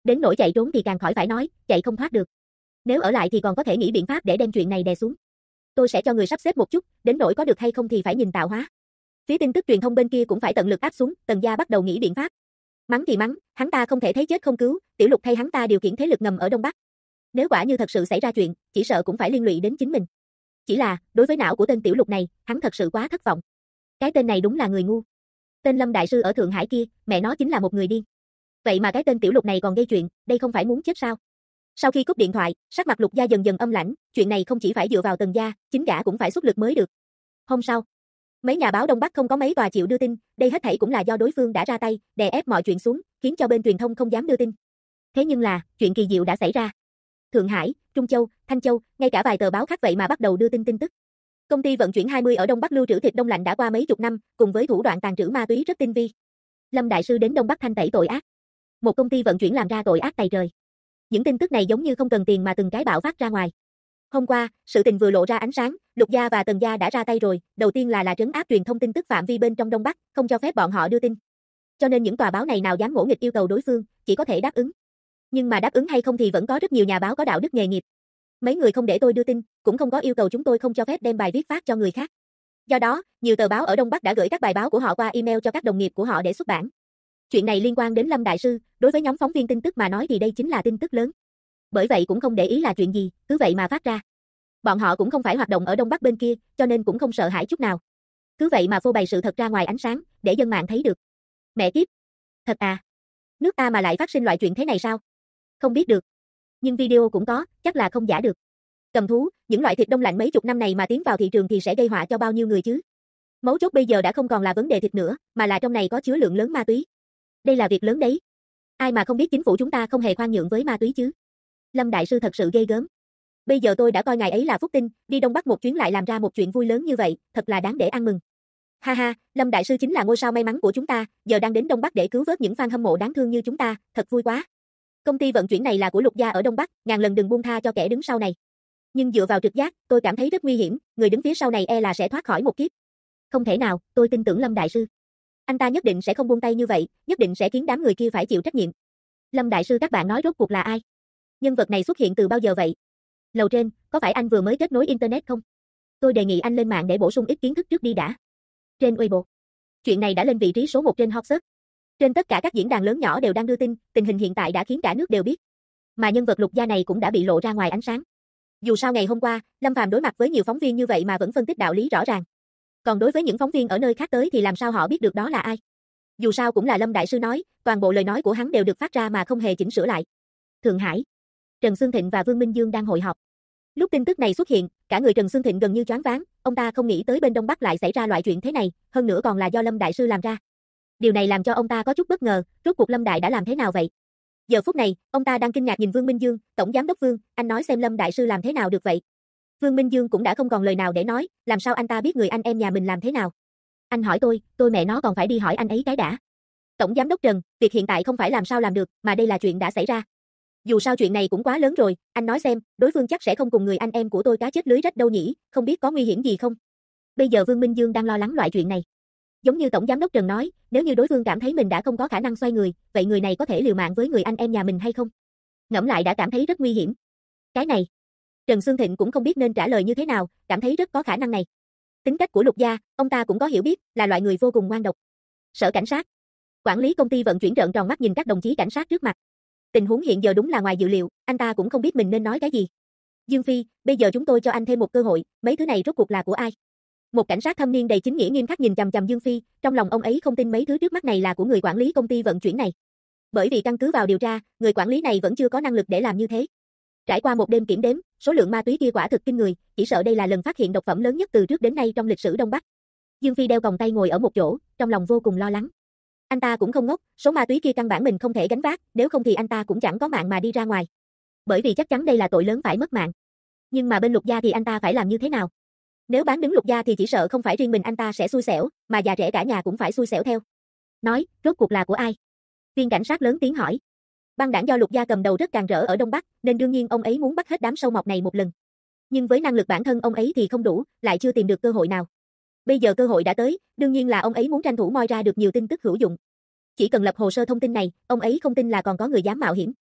Đến nỗi chạy trốn thì càng khỏi phải nói, chạy không thoát được. Nếu ở lại thì còn có thể nghĩ biện pháp để đem chuyện này đè xuống. Tôi sẽ cho người sắp xếp một chút, đến nỗi có được hay không thì phải nhìn tạo hóa. Phía tin tức truyền thông bên kia cũng phải tận lực áp xuống, Tần gia bắt đầu nghĩ biện pháp. Mắng thì mắng, hắn ta không thể thấy chết không cứu, Tiểu Lục thay hắn ta điều khiển thế lực ngầm ở Đông Bắc. Nếu quả như thật sự xảy ra chuyện, chỉ sợ cũng phải liên lụy đến chính mình. Chỉ là, đối với não của tên Tiểu Lục này, hắn thật sự quá thất vọng. Cái tên này đúng là người ngu. Tên Lâm đại sư ở Thượng Hải kia, mẹ nó chính là một người điên. Vậy mà cái tên Tiểu Lục này còn gây chuyện, đây không phải muốn chết sao? Sau khi cúp điện thoại, sắc mặt Lục gia dần dần âm lãnh, chuyện này không chỉ phải dựa vào Tần gia, chính gã cũng phải xuất lực mới được. Hôm sau, mấy nhà báo Đông Bắc không có mấy tòa chịu đưa tin, đây hết thảy cũng là do đối phương đã ra tay, đè ép mọi chuyện xuống, khiến cho bên truyền thông không dám đưa tin. Thế nhưng là, chuyện kỳ diệu đã xảy ra. Thượng Hải, Trung Châu, Thanh Châu, ngay cả vài tờ báo khác vậy mà bắt đầu đưa tin tin tức. Công ty vận chuyển 20 ở Đông Bắc lưu trữ thịt đông lạnh đã qua mấy chục năm, cùng với thủ đoạn tàn trữ ma túy rất tinh vi. Lâm đại sư đến Đông Bắc thanh tẩy tội ác. Một công ty vận chuyển làm ra tội ác tày trời. Những tin tức này giống như không cần tiền mà từng cái bạo phát ra ngoài. Hôm qua, sự tình vừa lộ ra ánh sáng, Lục gia và Tần gia đã ra tay rồi, đầu tiên là trấn áp truyền thông tin tức phạm vi bên trong Đông Bắc, không cho phép bọn họ đưa tin. Cho nên những tòa báo này nào dám ngỗ nghịch yêu cầu đối phương, chỉ có thể đáp ứng. Nhưng mà đáp ứng hay không thì vẫn có rất nhiều nhà báo có đạo đức nghề nghiệp. Mấy người không để tôi đưa tin, cũng không có yêu cầu chúng tôi không cho phép đem bài viết phát cho người khác. Do đó, nhiều tờ báo ở Đông Bắc đã gửi các bài báo của họ qua email cho các đồng nghiệp của họ để xuất bản. Chuyện này liên quan đến Lâm đại sư, đối với nhóm phóng viên tin tức mà nói thì đây chính là tin tức lớn. Bởi vậy cũng không để ý là chuyện gì, cứ vậy mà phát ra. Bọn họ cũng không phải hoạt động ở Đông Bắc bên kia, cho nên cũng không sợ hãi chút nào. Cứ vậy mà phô bày sự thật ra ngoài ánh sáng, để dân mạng thấy được. Mẹ kiếp! Thật à? Nước ta mà lại phát sinh loại chuyện thế này sao? Không biết được. Nhưng video cũng có, chắc là không giả được. Cầm thú, những loại thịt đông lạnh mấy chục năm này mà tiến vào thị trường thì sẽ gây họa cho bao nhiêu người chứ? Mấu chốt bây giờ đã không còn là vấn đề thịt nữa, mà là trong này có chứa lượng lớn ma túy. Đây là việc lớn đấy. Ai mà không biết chính phủ chúng ta không hề khoan nhượng với ma túy chứ? Lâm đại sư thật sự ghê gớm. Bây giờ tôi đã coi ngài ấy là phúc tinh, đi Đông Bắc một chuyến lại làm ra một chuyện vui lớn như vậy, thật là đáng để ăn mừng. Ha ha, Lâm đại sư chính là ngôi sao may mắn của chúng ta, giờ đang đến Đông Bắc để cứu vớt những fan hâm mộ đáng thương như chúng ta, thật vui quá. Công ty vận chuyển này là của Lục gia ở Đông Bắc, ngàn lần đừng buông tha cho kẻ đứng sau này. Nhưng dựa vào trực giác, tôi cảm thấy rất nguy hiểm, người đứng phía sau này e là sẽ thoát khỏi một kiếp. Không thể nào, tôi tin tưởng Lâm đại sư. Anh ta nhất định sẽ không buông tay như vậy, nhất định sẽ khiến đám người kia phải chịu trách nhiệm. Lâm đại sư các bạn nói rốt cuộc là ai? Nhân vật này xuất hiện từ bao giờ vậy? Lầu trên, có phải anh vừa mới kết nối internet không? Tôi đề nghị anh lên mạng để bổ sung ít kiến thức trước đi đã. Trên Weibo, chuyện này đã lên vị trí số 1 trên hot search. Trên tất cả các diễn đàn lớn nhỏ đều đang đưa tin, tình hình hiện tại đã khiến cả nước đều biết. Mà nhân vật Lục gia này cũng đã bị lộ ra ngoài ánh sáng. Dù sao ngày hôm qua, Lâm Phàm đối mặt với nhiều phóng viên như vậy mà vẫn phân tích đạo lý rõ ràng. Còn đối với những phóng viên ở nơi khác tới thì làm sao họ biết được đó là ai? Dù sao cũng là Lâm đại sư nói, toàn bộ lời nói của hắn đều được phát ra mà không hề chỉnh sửa lại. Thượng Hải, Trần Xương Thịnh và Vương Minh Dương đang hội họp. Lúc tin tức này xuất hiện, cả người Trần Xương Thịnh gần như choáng váng, ông ta không nghĩ tới bên Đông Bắc lại xảy ra loại chuyện thế này, hơn nữa còn là do Lâm đại sư làm ra. Điều này làm cho ông ta có chút bất ngờ, rốt cuộc Lâm đại đã làm thế nào vậy? Giờ phút này, ông ta đang kinh ngạc nhìn Vương Minh Dương, tổng giám đốc Vương, anh nói xem Lâm đại sư làm thế nào được vậy? Vương Minh Dương cũng đã không còn lời nào để nói, làm sao anh ta biết người anh em nhà mình làm thế nào? Anh hỏi tôi mẹ nó còn phải đi hỏi anh ấy cái đã. Tổng giám đốc Trần, việc hiện tại không phải làm sao làm được, mà đây là chuyện đã xảy ra. Dù sao chuyện này cũng quá lớn rồi, anh nói xem, đối phương chắc sẽ không cùng người anh em của tôi cá chết lưới rách đâu nhỉ, không biết có nguy hiểm gì không? Bây giờ Vương Minh Dương đang lo lắng loại chuyện này. Giống như Tổng giám đốc Trần nói, nếu như đối phương cảm thấy mình đã không có khả năng xoay người, vậy người này có thể liều mạng với người anh em nhà mình hay không? Ngẫm lại đã cảm thấy rất nguy hiểm. Cái này, Trần Xương Thịnh cũng không biết nên trả lời như thế nào, cảm thấy rất có khả năng này. Tính cách của Lục gia, ông ta cũng có hiểu biết, là loại người vô cùng ngoan độc. Sở cảnh sát, quản lý công ty vận chuyển trợn tròn mắt nhìn các đồng chí cảnh sát trước mặt. Tình huống hiện giờ đúng là ngoài dự liệu, anh ta cũng không biết mình nên nói cái gì. Dương Phi, bây giờ chúng tôi cho anh thêm một cơ hội, mấy thứ này rốt cuộc là của ai? Một cảnh sát thâm niên đầy chính nghĩa nghiêm khắc nhìn chằm chằm Dương Phi, trong lòng ông ấy không tin mấy thứ trước mắt này là của người quản lý công ty vận chuyển này. Bởi vì căn cứ vào điều tra, người quản lý này vẫn chưa có năng lực để làm như thế. Trải qua một đêm kiểm đếm, số lượng ma túy kia quả thực kinh người, chỉ sợ đây là lần phát hiện độc phẩm lớn nhất từ trước đến nay trong lịch sử Đông Bắc. Dương Phi đeo còng tay ngồi ở một chỗ, trong lòng vô cùng lo lắng. Anh ta cũng không ngốc, số ma túy kia căn bản mình không thể gánh vác, nếu không thì anh ta cũng chẳng có mạng mà đi ra ngoài. Bởi vì chắc chắn đây là tội lớn phải mất mạng. Nhưng mà bên Lục gia thì anh ta phải làm như thế nào? Nếu bán đứng Lục gia thì chỉ sợ không phải riêng mình anh ta sẽ xui xẻo, mà già trẻ cả nhà cũng phải xui xẻo theo. Nói, rốt cuộc là của ai? Viên cảnh sát lớn tiếng hỏi. Băng đảng do Lục gia cầm đầu rất càn rỡ ở Đông Bắc, nên đương nhiên ông ấy muốn bắt hết đám sâu mọt này một lần. Nhưng với năng lực bản thân ông ấy thì không đủ, lại chưa tìm được cơ hội nào. Bây giờ cơ hội đã tới, đương nhiên là ông ấy muốn tranh thủ moi ra được nhiều tin tức hữu dụng. Chỉ cần lập hồ sơ thông tin này, ông ấy không tin là còn có người dám mạo hiểm.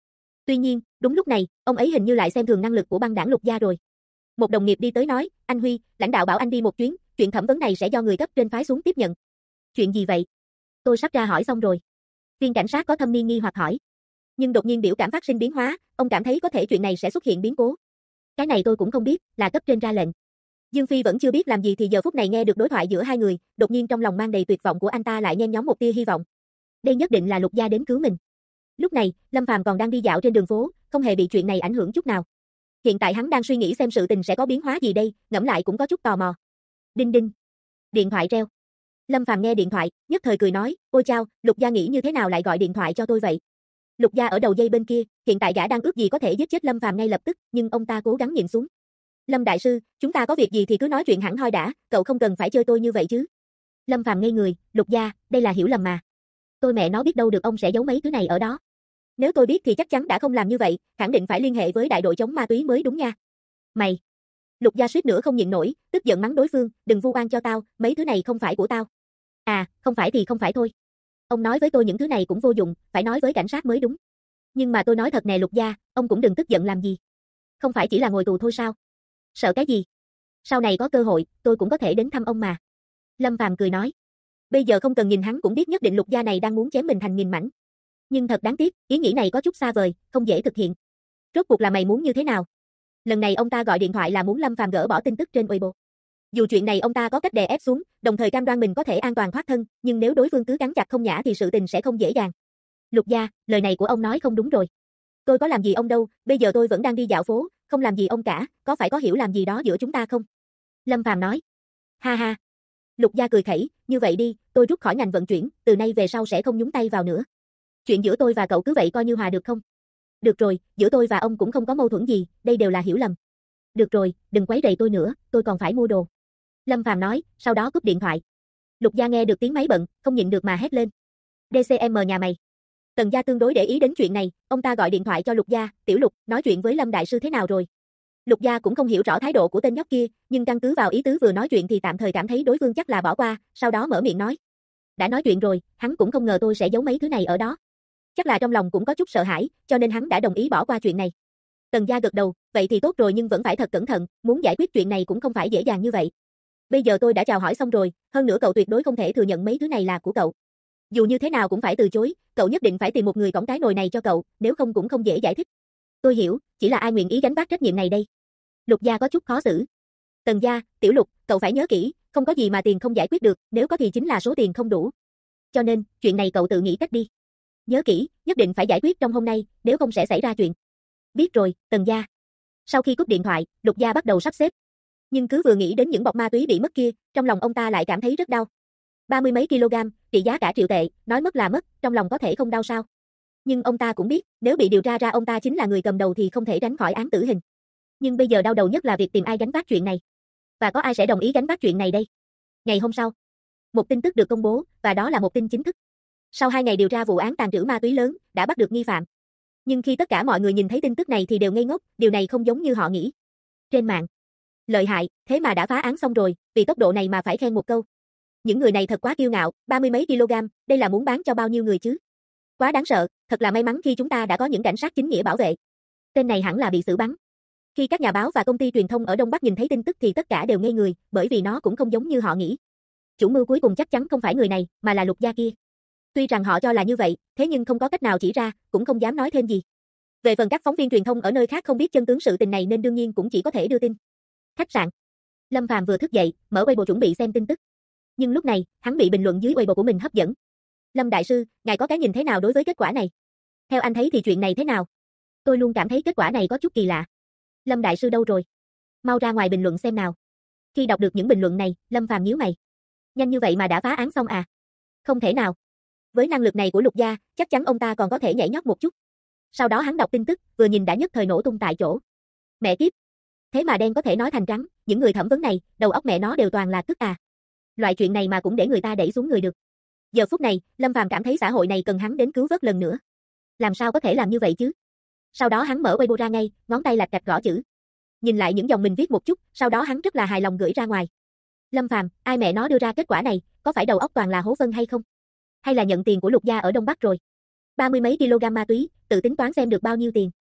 Tuy nhiên, đúng lúc này, ông ấy hình như lại xem thường năng lực của băng đảng Lục gia rồi. Một đồng nghiệp đi tới nói, anh Huy, lãnh đạo bảo anh đi một chuyến, chuyện thẩm vấn này sẽ do người cấp trên phái xuống tiếp nhận. Chuyện gì vậy? Tôi sắp ra hỏi xong rồi. Viên cảnh sát có thâm niên nghi hoặc hỏi. Nhưng đột nhiên biểu cảm phát sinh biến hóa, ông cảm thấy có thể chuyện này sẽ xuất hiện biến cố. Cái này tôi cũng không biết, là cấp trên ra lệnh. Dương Phi vẫn chưa biết làm gì thì giờ phút này nghe được đối thoại giữa hai người, đột nhiên trong lòng mang đầy tuyệt vọng của anh ta lại nhen nhóm một tia hy vọng. Đây nhất định là Lục gia đến cứu mình. Lúc này, Lâm Phàm còn đang đi dạo trên đường phố, không hề bị chuyện này ảnh hưởng chút nào. Hiện tại hắn đang suy nghĩ xem sự tình sẽ có biến hóa gì đây, ngẫm lại cũng có chút tò mò. Đinh đinh. Điện thoại reo. Lâm Phàm nghe điện thoại, nhất thời cười nói, ôi chao, Lục gia nghĩ như thế nào lại gọi điện thoại cho tôi vậy? Lục gia ở đầu dây bên kia, hiện tại gã đang ước gì có thể giết chết Lâm Phàm ngay lập tức, nhưng ông ta cố gắng nhìn xuống. Lâm đại sư, chúng ta có việc gì thì cứ nói chuyện hẳn hoi đã, cậu không cần phải chơi tôi như vậy chứ. Lâm Phàm ngây người, Lục gia, đây là hiểu lầm mà. Tôi mẹ nó biết đâu được ông sẽ giấu mấy thứ này ở đó. Nếu tôi biết thì chắc chắn đã không làm như vậy, khẳng định phải liên hệ với đại đội chống ma túy mới đúng nha. Mày. Lục gia suýt nữa không nhịn nổi, tức giận mắng đối phương, đừng vu oan cho tao, mấy thứ này không phải của tao. À, không phải thì không phải thôi. Ông nói với tôi những thứ này cũng vô dụng, phải nói với cảnh sát mới đúng. Nhưng mà tôi nói thật nè Lục gia, ông cũng đừng tức giận làm gì. Không phải chỉ là ngồi tù thôi sao? Sợ cái gì? Sau này có cơ hội, tôi cũng có thể đến thăm ông mà. Lâm Phàm cười nói. Bây giờ không cần nhìn hắn cũng biết nhất định Lục gia này đang muốn chém mình thành nghìn mảnh. Nhưng thật đáng tiếc, ý nghĩ này có chút xa vời, không dễ thực hiện. Rốt cuộc là mày muốn như thế nào? Lần này ông ta gọi điện thoại là muốn Lâm Phàm gỡ bỏ tin tức trên Weibo. Dù chuyện này ông ta có cách đè ép xuống, đồng thời cam đoan mình có thể an toàn thoát thân, nhưng nếu đối phương cứ cắn chặt không nhả thì sự tình sẽ không dễ dàng. Lục gia, lời này của ông nói không đúng rồi. Tôi có làm gì ông đâu, bây giờ tôi vẫn đang đi dạo phố, không làm gì ông cả, có phải có hiểu làm gì đó giữa chúng ta không? Lâm Phàm nói. Ha ha. Lục gia cười khẩy, như vậy đi, tôi rút khỏi ngành vận chuyển, từ nay về sau sẽ không nhúng tay vào nữa. Chuyện giữa tôi và cậu cứ vậy coi như hòa được không? Được rồi, giữa tôi và ông cũng không có mâu thuẫn gì, đây đều là hiểu lầm. Được rồi, đừng quấy rầy tôi nữa, tôi còn phải mua đồ. Lâm Phàm nói, sau đó cúp điện thoại. Lục gia nghe được tiếng máy bận, không nhịn được mà hét lên. DCM nhà mày. Tần gia tương đối để ý đến chuyện này, ông ta gọi điện thoại cho Lục gia, tiểu Lục, nói chuyện với Lâm đại sư thế nào rồi? Lục gia cũng không hiểu rõ thái độ của tên nhóc kia, nhưng căn cứ vào ý tứ vừa nói chuyện thì tạm thời cảm thấy đối phương chắc là bỏ qua, sau đó mở miệng nói. Đã nói chuyện rồi, hắn cũng không ngờ tôi sẽ giấu mấy thứ này ở đó. Chắc là trong lòng cũng có chút sợ hãi, cho nên hắn đã đồng ý bỏ qua chuyện này. Tần gia gật đầu, vậy thì tốt rồi nhưng vẫn phải thật cẩn thận, muốn giải quyết chuyện này cũng không phải dễ dàng như vậy. Bây giờ tôi đã chào hỏi xong rồi, hơn nữa cậu tuyệt đối không thể thừa nhận mấy thứ này là của cậu. Dù như thế nào cũng phải từ chối, cậu nhất định phải tìm một người cõng cái nồi này cho cậu, nếu không cũng không dễ giải thích. Tôi hiểu, chỉ là ai nguyện ý gánh vác trách nhiệm này đây? Lục gia có chút khó xử. Tần gia, tiểu Lục, cậu phải nhớ kỹ, không có gì mà tiền không giải quyết được, nếu có thì chính là số tiền không đủ. Cho nên, chuyện này cậu tự nghĩ cách đi. Nhớ kỹ, nhất định phải giải quyết trong hôm nay, nếu không sẽ xảy ra chuyện. Biết rồi, Tần gia. Sau khi cúp điện thoại, Lục gia bắt đầu sắp xếp. Nhưng cứ vừa nghĩ đến những bọc ma túy bị mất kia, trong lòng ông ta lại cảm thấy rất đau. 30 mấy kg, trị giá cả triệu tệ, nói mất là mất, trong lòng có thể không đau sao? Nhưng ông ta cũng biết, nếu bị điều tra ra ông ta chính là người cầm đầu thì không thể tránh khỏi án tử hình. Nhưng bây giờ đau đầu nhất là việc tìm ai gánh vác chuyện này. Và có ai sẽ đồng ý gánh vác chuyện này đây? Ngày hôm sau, một tin tức được công bố, và đó là một tin chính thức. Sau 2 ngày điều tra vụ án tàn trữ ma túy lớn, đã bắt được nghi phạm. Nhưng khi tất cả mọi người nhìn thấy tin tức này thì đều ngây ngốc, điều này không giống như họ nghĩ. Trên mạng, lợi hại, thế mà đã phá án xong rồi, vì tốc độ này mà phải khen một câu. Những người này thật quá kiêu ngạo, 30 mấy kg, đây là muốn bán cho bao nhiêu người chứ? Quá đáng sợ, thật là may mắn khi chúng ta đã có những cảnh sát chính nghĩa bảo vệ. Tên này hẳn là bị xử bắn. Khi các nhà báo và công ty truyền thông ở Đông Bắc nhìn thấy tin tức thì tất cả đều ngây người, bởi vì nó cũng không giống như họ nghĩ. Chủ mưu cuối cùng chắc chắn không phải người này, mà là Lục gia kia. Tuy rằng họ cho là như vậy, thế nhưng không có cách nào chỉ ra, cũng không dám nói thêm gì. Về phần các phóng viên truyền thông ở nơi khác không biết chân tướng sự tình này nên đương nhiên cũng chỉ có thể đưa tin. Khách sạn. Lâm Phàm vừa thức dậy, mở Weibo chuẩn bị xem tin tức. Nhưng lúc này, hắn bị bình luận dưới Weibo của mình hấp dẫn. Lâm đại sư, ngài có cái nhìn thế nào đối với kết quả này? Theo anh thấy thì chuyện này thế nào? Tôi luôn cảm thấy kết quả này có chút kỳ lạ. Lâm đại sư đâu rồi? Mau ra ngoài bình luận xem nào. Khi đọc được những bình luận này, Lâm Phàm nhíu mày. Nhanh như vậy mà đã phá án xong à? Không thể nào. Với năng lực này của Lục gia, chắc chắn ông ta còn có thể nhảy nhót một chút. Sau đó hắn đọc tin tức, vừa nhìn đã nhất thời nổ tung tại chỗ. Mẹ kiếp. Thế mà đen có thể nói thành trắng, những người thẩm vấn này, đầu óc mẹ nó đều toàn là tức à. Loại chuyện này mà cũng để người ta đẩy xuống người được. Giờ phút này, Lâm Phàm cảm thấy xã hội này cần hắn đến cứu vớt lần nữa. Làm sao có thể làm như vậy chứ? Sau đó hắn mở Weibo ra ngay, ngón tay lạch cạch gõ chữ. Nhìn lại những dòng mình viết một chút, sau đó hắn rất là hài lòng gửi ra ngoài. Lâm Phàm, ai mẹ nó đưa ra kết quả này, có phải đầu óc toàn là hố vân hay không? Hay là nhận tiền của Lục gia ở Đông Bắc rồi? 30 mấy kg ma túy, tự tính toán xem được bao nhiêu tiền.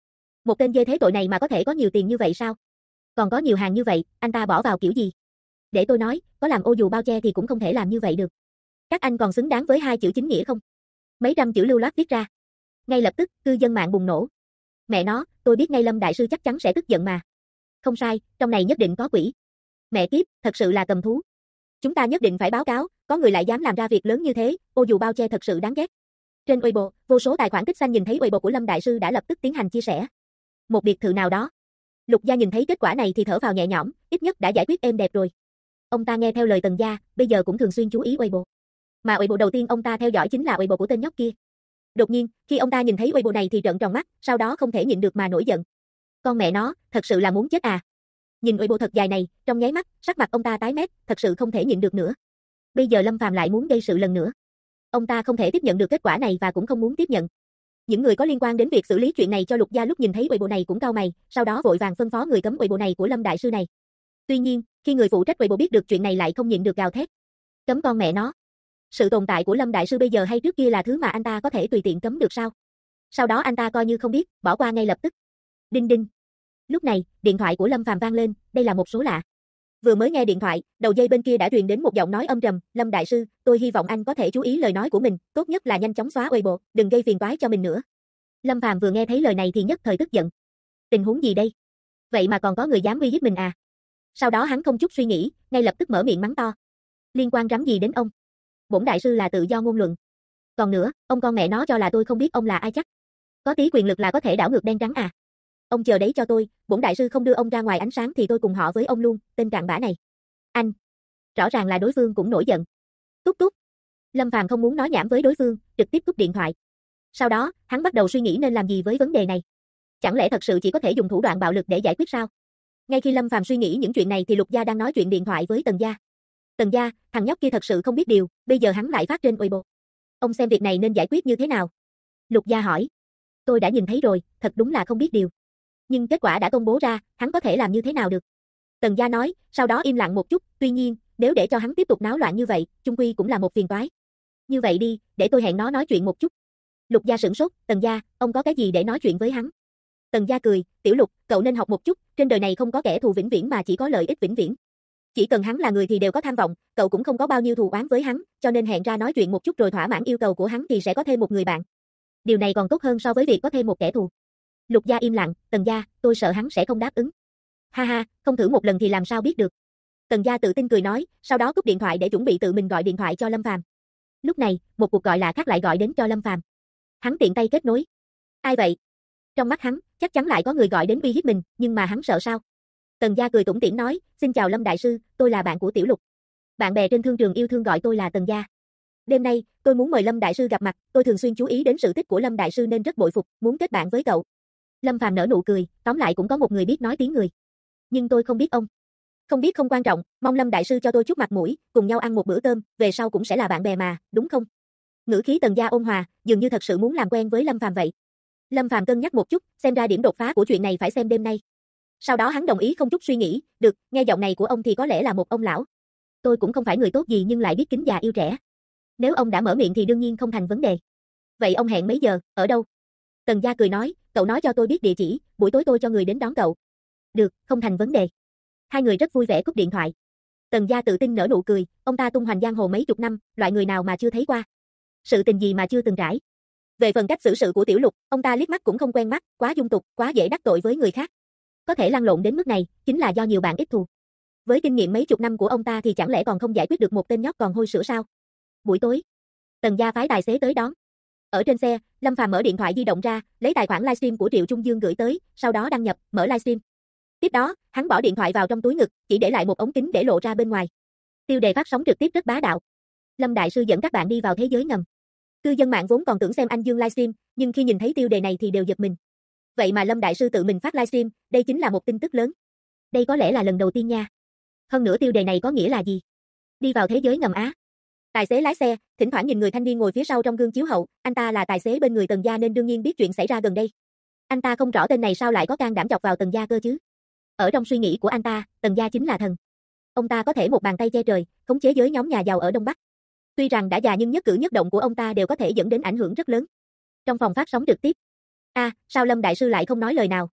Một tên dê thế tội này mà có thể có nhiều tiền như vậy sao? Còn có nhiều hàng như vậy, anh ta bỏ vào kiểu gì? Để tôi nói, có làm ô dù bao che thì cũng không thể làm như vậy được. Các anh còn xứng đáng với 2 chữ chính nghĩa không? Mấy trăm chữ lưu loát viết ra. Ngay lập tức, cư dân mạng bùng nổ. Mẹ nó, tôi biết ngay Lâm đại sư chắc chắn sẽ tức giận mà. Không sai, trong này nhất định có quỷ. Mẹ kiếp, thật sự là cầm thú. Chúng ta nhất định phải báo cáo, có người lại dám làm ra việc lớn như thế, ô dù bao che thật sự đáng ghét. Trên Weibo, vô số tài khoản tích xanh nhìn thấy Weibo của Lâm đại sư đã lập tức tiến hành chia sẻ. Một biệt thự nào đó. Lục Gia nhìn thấy kết quả này thì thở phào nhẹ nhõm, ít nhất đã giải quyết êm đẹp rồi. Ông ta nghe theo lời Tần gia, bây giờ cũng thường xuyên chú ý Weibo. Mà Weibo đầu tiên ông ta theo dõi chính là Weibo của tên nhóc kia. Đột nhiên, khi ông ta nhìn thấy Weibo này thì trợn tròn mắt, sau đó không thể nhịn được mà nổi giận. Con mẹ nó, thật sự là muốn chết à. Nhìn Weibo thật dài này, trong nháy mắt, sắc mặt ông ta tái mét, thật sự không thể nhịn được nữa. Bây giờ Lâm Phàm lại muốn gây sự lần nữa. Ông ta không thể tiếp nhận được kết quả này và cũng không muốn tiếp nhận. Những người có liên quan đến việc xử lý chuyện này cho Lục Gia lúc nhìn thấy Weibo này cũng cau mày, sau đó vội vàng phân phó người cấm Weibo này của Lâm đại sư này. Tuy nhiên, khi người phụ trách Weibo biết được chuyện này lại không nhịn được gào thét. Cấm con mẹ nó. Sự tồn tại của Lâm đại sư bây giờ hay trước kia là thứ mà anh ta có thể tùy tiện cấm được sao? Sau đó anh ta coi như không biết, bỏ qua ngay lập tức. Đinh đinh. Lúc này, điện thoại của Lâm Phàm vang lên, đây là một số lạ. Vừa mới nghe điện thoại, đầu dây bên kia đã truyền đến một giọng nói âm trầm, Lâm đại sư, tôi hy vọng anh có thể chú ý lời nói của mình, tốt nhất là nhanh chóng xóa Weibo, đừng gây phiền toái cho mình nữa. Lâm Phàm vừa nghe thấy lời này thì nhất thời tức giận. Tình huống gì đây? Vậy mà còn có người dám uy hiếp mình à? Sau đó hắn không chút suy nghĩ, ngay lập tức mở miệng mắng to. Liên quan rắm gì đến ông? Bổn đại sư là tự do ngôn luận. Còn nữa, ông con mẹ nó cho là tôi không biết ông là ai chắc. Có tí quyền lực là có thể đảo ngược đen trắng à? Ông chờ đấy cho tôi, bổn đại sư không đưa ông ra ngoài ánh sáng thì tôi cùng họ với ông luôn, tên cặn bã này. Anh. Rõ ràng là đối phương cũng nổi giận. Cúp cúp. Lâm Phàm không muốn nói nhảm với đối phương, trực tiếp cúp điện thoại. Sau đó, hắn bắt đầu suy nghĩ nên làm gì với vấn đề này. Chẳng lẽ thật sự chỉ có thể dùng thủ đoạn bạo lực để giải quyết sao? Ngay khi Lâm Phàm suy nghĩ những chuyện này thì Lục Gia đang nói chuyện điện thoại với Tần gia. Tần gia, thằng nhóc kia thật sự không biết điều, bây giờ hắn lại phát trên Weibo. Ông xem việc này nên giải quyết như thế nào? Lục Gia hỏi. Tôi đã nhìn thấy rồi, thật đúng là không biết điều. Nhưng kết quả đã công bố ra, hắn có thể làm như thế nào được? Tần gia nói, sau đó im lặng một chút, tuy nhiên, nếu để cho hắn tiếp tục náo loạn như vậy, chung quy cũng là một phiền toái. Như vậy đi, để tôi hẹn nó nói chuyện một chút. Lục Gia sửng sốt, Tần gia, ông có cái gì để nói chuyện với hắn? Tần gia cười, Tiểu Lục, cậu nên học một chút, trên đời này không có kẻ thù vĩnh viễn mà chỉ có lợi ích vĩnh viễn. Chỉ cần hắn là người thì đều có tham vọng, cậu cũng không có bao nhiêu thù oán với hắn, cho nên hẹn ra nói chuyện một chút rồi thỏa mãn yêu cầu của hắn thì sẽ có thêm một người bạn. Điều này còn tốt hơn so với việc có thêm một kẻ thù. Lục Gia im lặng, Tần gia, tôi sợ hắn sẽ không đáp ứng. Ha ha, không thử một lần thì làm sao biết được. Tần gia tự tin cười nói, sau đó cúp điện thoại để chuẩn bị tự mình gọi điện thoại cho Lâm Phàm. Lúc này, một cuộc gọi lạ khác lại gọi đến cho Lâm Phàm. Hắn tiện tay kết nối. Ai vậy? Trong mắt hắn, chắc chắn lại có người gọi đến uy hiếp mình, nhưng mà hắn sợ sao? Tần gia cười tủm tỉm nói, xin chào Lâm đại sư, tôi là bạn của Tiểu Lục. Bạn bè trên thương trường yêu thương gọi tôi là Tần gia. Đêm nay, tôi muốn mời Lâm đại sư gặp mặt, tôi thường xuyên chú ý đến sự tích của Lâm đại sư nên rất bội phục, muốn kết bạn với cậu. Lâm Phàm nở nụ cười, tóm lại cũng có một người biết nói tiếng người. Nhưng tôi không biết ông. Không biết không quan trọng, mong Lâm đại sư cho tôi chút mặt mũi, cùng nhau ăn một bữa cơm, về sau cũng sẽ là bạn bè mà, đúng không? Ngữ khí Tần gia ôn hòa, dường như thật sự muốn làm quen với Lâm Phàm vậy. Lâm Phàm cân nhắc một chút, xem ra điểm đột phá của chuyện này phải xem đêm nay. Sau đó hắn đồng ý không chút suy nghĩ, được, nghe giọng này của ông thì có lẽ là một ông lão. Tôi cũng không phải người tốt gì nhưng lại biết kính già yêu trẻ. Nếu ông đã mở miệng thì đương nhiên không thành vấn đề. Vậy ông hẹn mấy giờ, ở đâu? Tần gia cười nói, cậu nói cho tôi biết địa chỉ, buổi tối tôi cho người đến đón cậu. Được, không thành vấn đề. Hai người rất vui vẻ cúp điện thoại. Tần gia tự tin nở nụ cười, ông ta tung hoành giang hồ mấy chục năm, loại người nào mà chưa thấy qua. Sự tình gì mà chưa từng trải. Về phần cách xử sự của Tiểu Lục, ông ta liếc mắt cũng không quen mắt, quá dung tục, quá dễ đắc tội với người khác. Có thể lăn lộn đến mức này, chính là do nhiều bạn ít thù. Với kinh nghiệm mấy chục năm của ông ta thì chẳng lẽ còn không giải quyết được một tên nhóc còn hôi sữa sao? Buổi tối, Tần gia phái tài xế tới đón. Ở trên xe, Lâm Phàm mở điện thoại di động ra, lấy tài khoản livestream của Triệu Trung Dương gửi tới, sau đó đăng nhập, mở livestream. Tiếp đó, hắn bỏ điện thoại vào trong túi ngực, chỉ để lại một ống kính để lộ ra bên ngoài. Tiêu đề phát sóng trực tiếp rất bá đạo. Lâm đại sư dẫn các bạn đi vào thế giới ngầm. Cư dân mạng vốn còn tưởng xem anh Dương livestream, nhưng khi nhìn thấy tiêu đề này thì đều giật mình. Vậy mà Lâm đại sư tự mình phát livestream, đây chính là một tin tức lớn. Đây có lẽ là lần đầu tiên nha. Hơn nữa tiêu đề này có nghĩa là gì? Đi vào thế giới ngầm á. Tài xế lái xe, thỉnh thoảng nhìn người thanh niên ngồi phía sau trong gương chiếu hậu, anh ta là tài xế bên người Tần gia nên đương nhiên biết chuyện xảy ra gần đây. Anh ta không rõ tên này sao lại có can đảm chọc vào Tần gia cơ chứ. Ở trong suy nghĩ của anh ta, Tần gia chính là thần. Ông ta có thể một bàn tay che trời, khống chế giới nhóm nhà giàu ở Đông Bắc. Tuy rằng đã già nhưng nhất cử nhất động của ông ta đều có thể dẫn đến ảnh hưởng rất lớn. Trong phòng phát sóng trực tiếp. Sao Lâm đại sư lại không nói lời nào,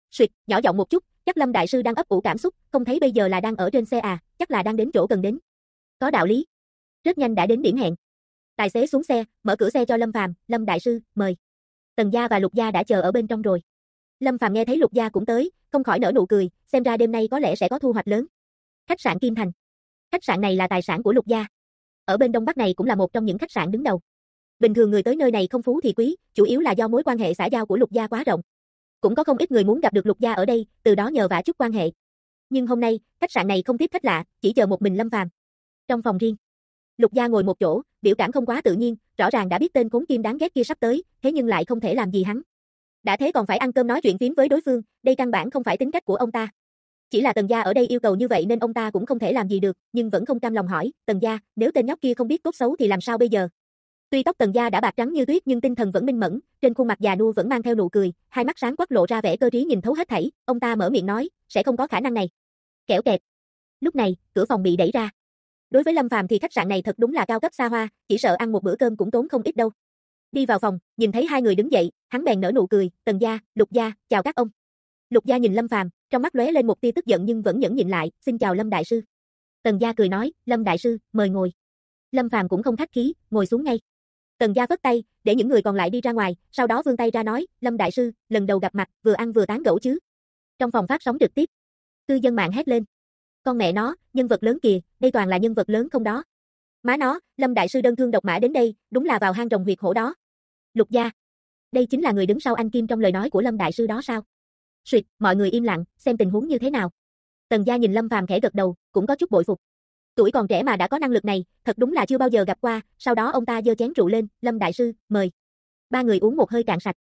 Suyệt, nhỏ giọng một chút, chắc Lâm đại sư đang ấp ủ cảm xúc, không thấy bây giờ là đang ở trên xe à, chắc là đang đến chỗ cần đến. Có đạo lý. Rất nhanh đã đến điểm hẹn. Tài xế xuống xe, mở cửa xe cho Lâm Phàm, Lâm đại sư, mời. Tần gia và Lục gia đã chờ ở bên trong rồi. Lâm Phàm nghe thấy Lục gia cũng tới, không khỏi nở nụ cười, xem ra đêm nay có lẽ sẽ có thu hoạch lớn. Khách sạn Kim Thành. Khách sạn này là tài sản của Lục gia. Ở bên Đông Bắc này cũng là một trong những khách sạn đứng đầu. Bình thường người tới nơi này không phú thì quý, chủ yếu là do mối quan hệ xã giao của Lục gia quá rộng. Cũng có không ít người muốn gặp được Lục gia ở đây, từ đó nhờ vả chút quan hệ. Nhưng hôm nay, khách sạn này không tiếp khách lạ, chỉ chờ một mình Lâm Phàm. Trong phòng riêng, Lục gia ngồi một chỗ, biểu cảm không quá tự nhiên, rõ ràng đã biết tên khốn kim đáng ghét kia sắp tới, thế nhưng lại không thể làm gì hắn. Đã thế còn phải ăn cơm nói chuyện phím với đối phương, đây căn bản không phải tính cách của ông ta. Chỉ là Tần gia ở đây yêu cầu như vậy nên ông ta cũng không thể làm gì được, nhưng vẫn không cam lòng hỏi, Tần gia, nếu tên nhóc kia không biết tốt xấu thì làm sao bây giờ? Tuy tóc Tần gia đã bạc trắng như tuyết nhưng tinh thần vẫn minh mẫn, trên khuôn mặt già nua vẫn mang theo nụ cười, hai mắt sáng quắc lộ ra vẻ cơ trí nhìn thấu hết thảy, ông ta mở miệng nói, sẽ không có khả năng này. Kẻo kẹt. Lúc này, cửa phòng bị đẩy ra. Đối với Lâm Phàm thì khách sạn này thật đúng là cao cấp xa hoa, chỉ sợ ăn một bữa cơm cũng tốn không ít đâu. Đi vào phòng, nhìn thấy hai người đứng dậy, hắn bèn nở nụ cười, Tần gia, Lục gia, chào các ông. Lục gia nhìn Lâm Phàm, trong mắt lóe lên một tia tức giận nhưng vẫn nhẫn nhịn lại, xin chào Lâm đại sư. Tần gia cười nói, Lâm đại sư, mời ngồi. Lâm Phàm cũng không khách khí, ngồi xuống ngay. Tần gia vất tay, để những người còn lại đi ra ngoài, sau đó vươn tay ra nói, Lâm đại sư, lần đầu gặp mặt, vừa ăn vừa tán gẫu chứ. Trong phòng phát sóng trực tiếp, cư dân mạng hét lên. Con mẹ nó, nhân vật lớn kìa, đây toàn là nhân vật lớn không đó. Má nó, Lâm đại sư đơn thương độc mã đến đây, đúng là vào hang rồng huyệt hổ đó. Lục gia, đây chính là người đứng sau anh Kim trong lời nói của Lâm đại sư đó sao? Suyệt, mọi người im lặng, xem tình huống như thế nào. Tần gia nhìn Lâm Phàm khẽ gật đầu, cũng có chút bội phục. Tuổi còn trẻ mà đã có năng lực này, thật đúng là chưa bao giờ gặp qua, sau đó ông ta giơ chén rượu lên, Lâm đại sư, mời. Ba người uống một hơi cạn sạch.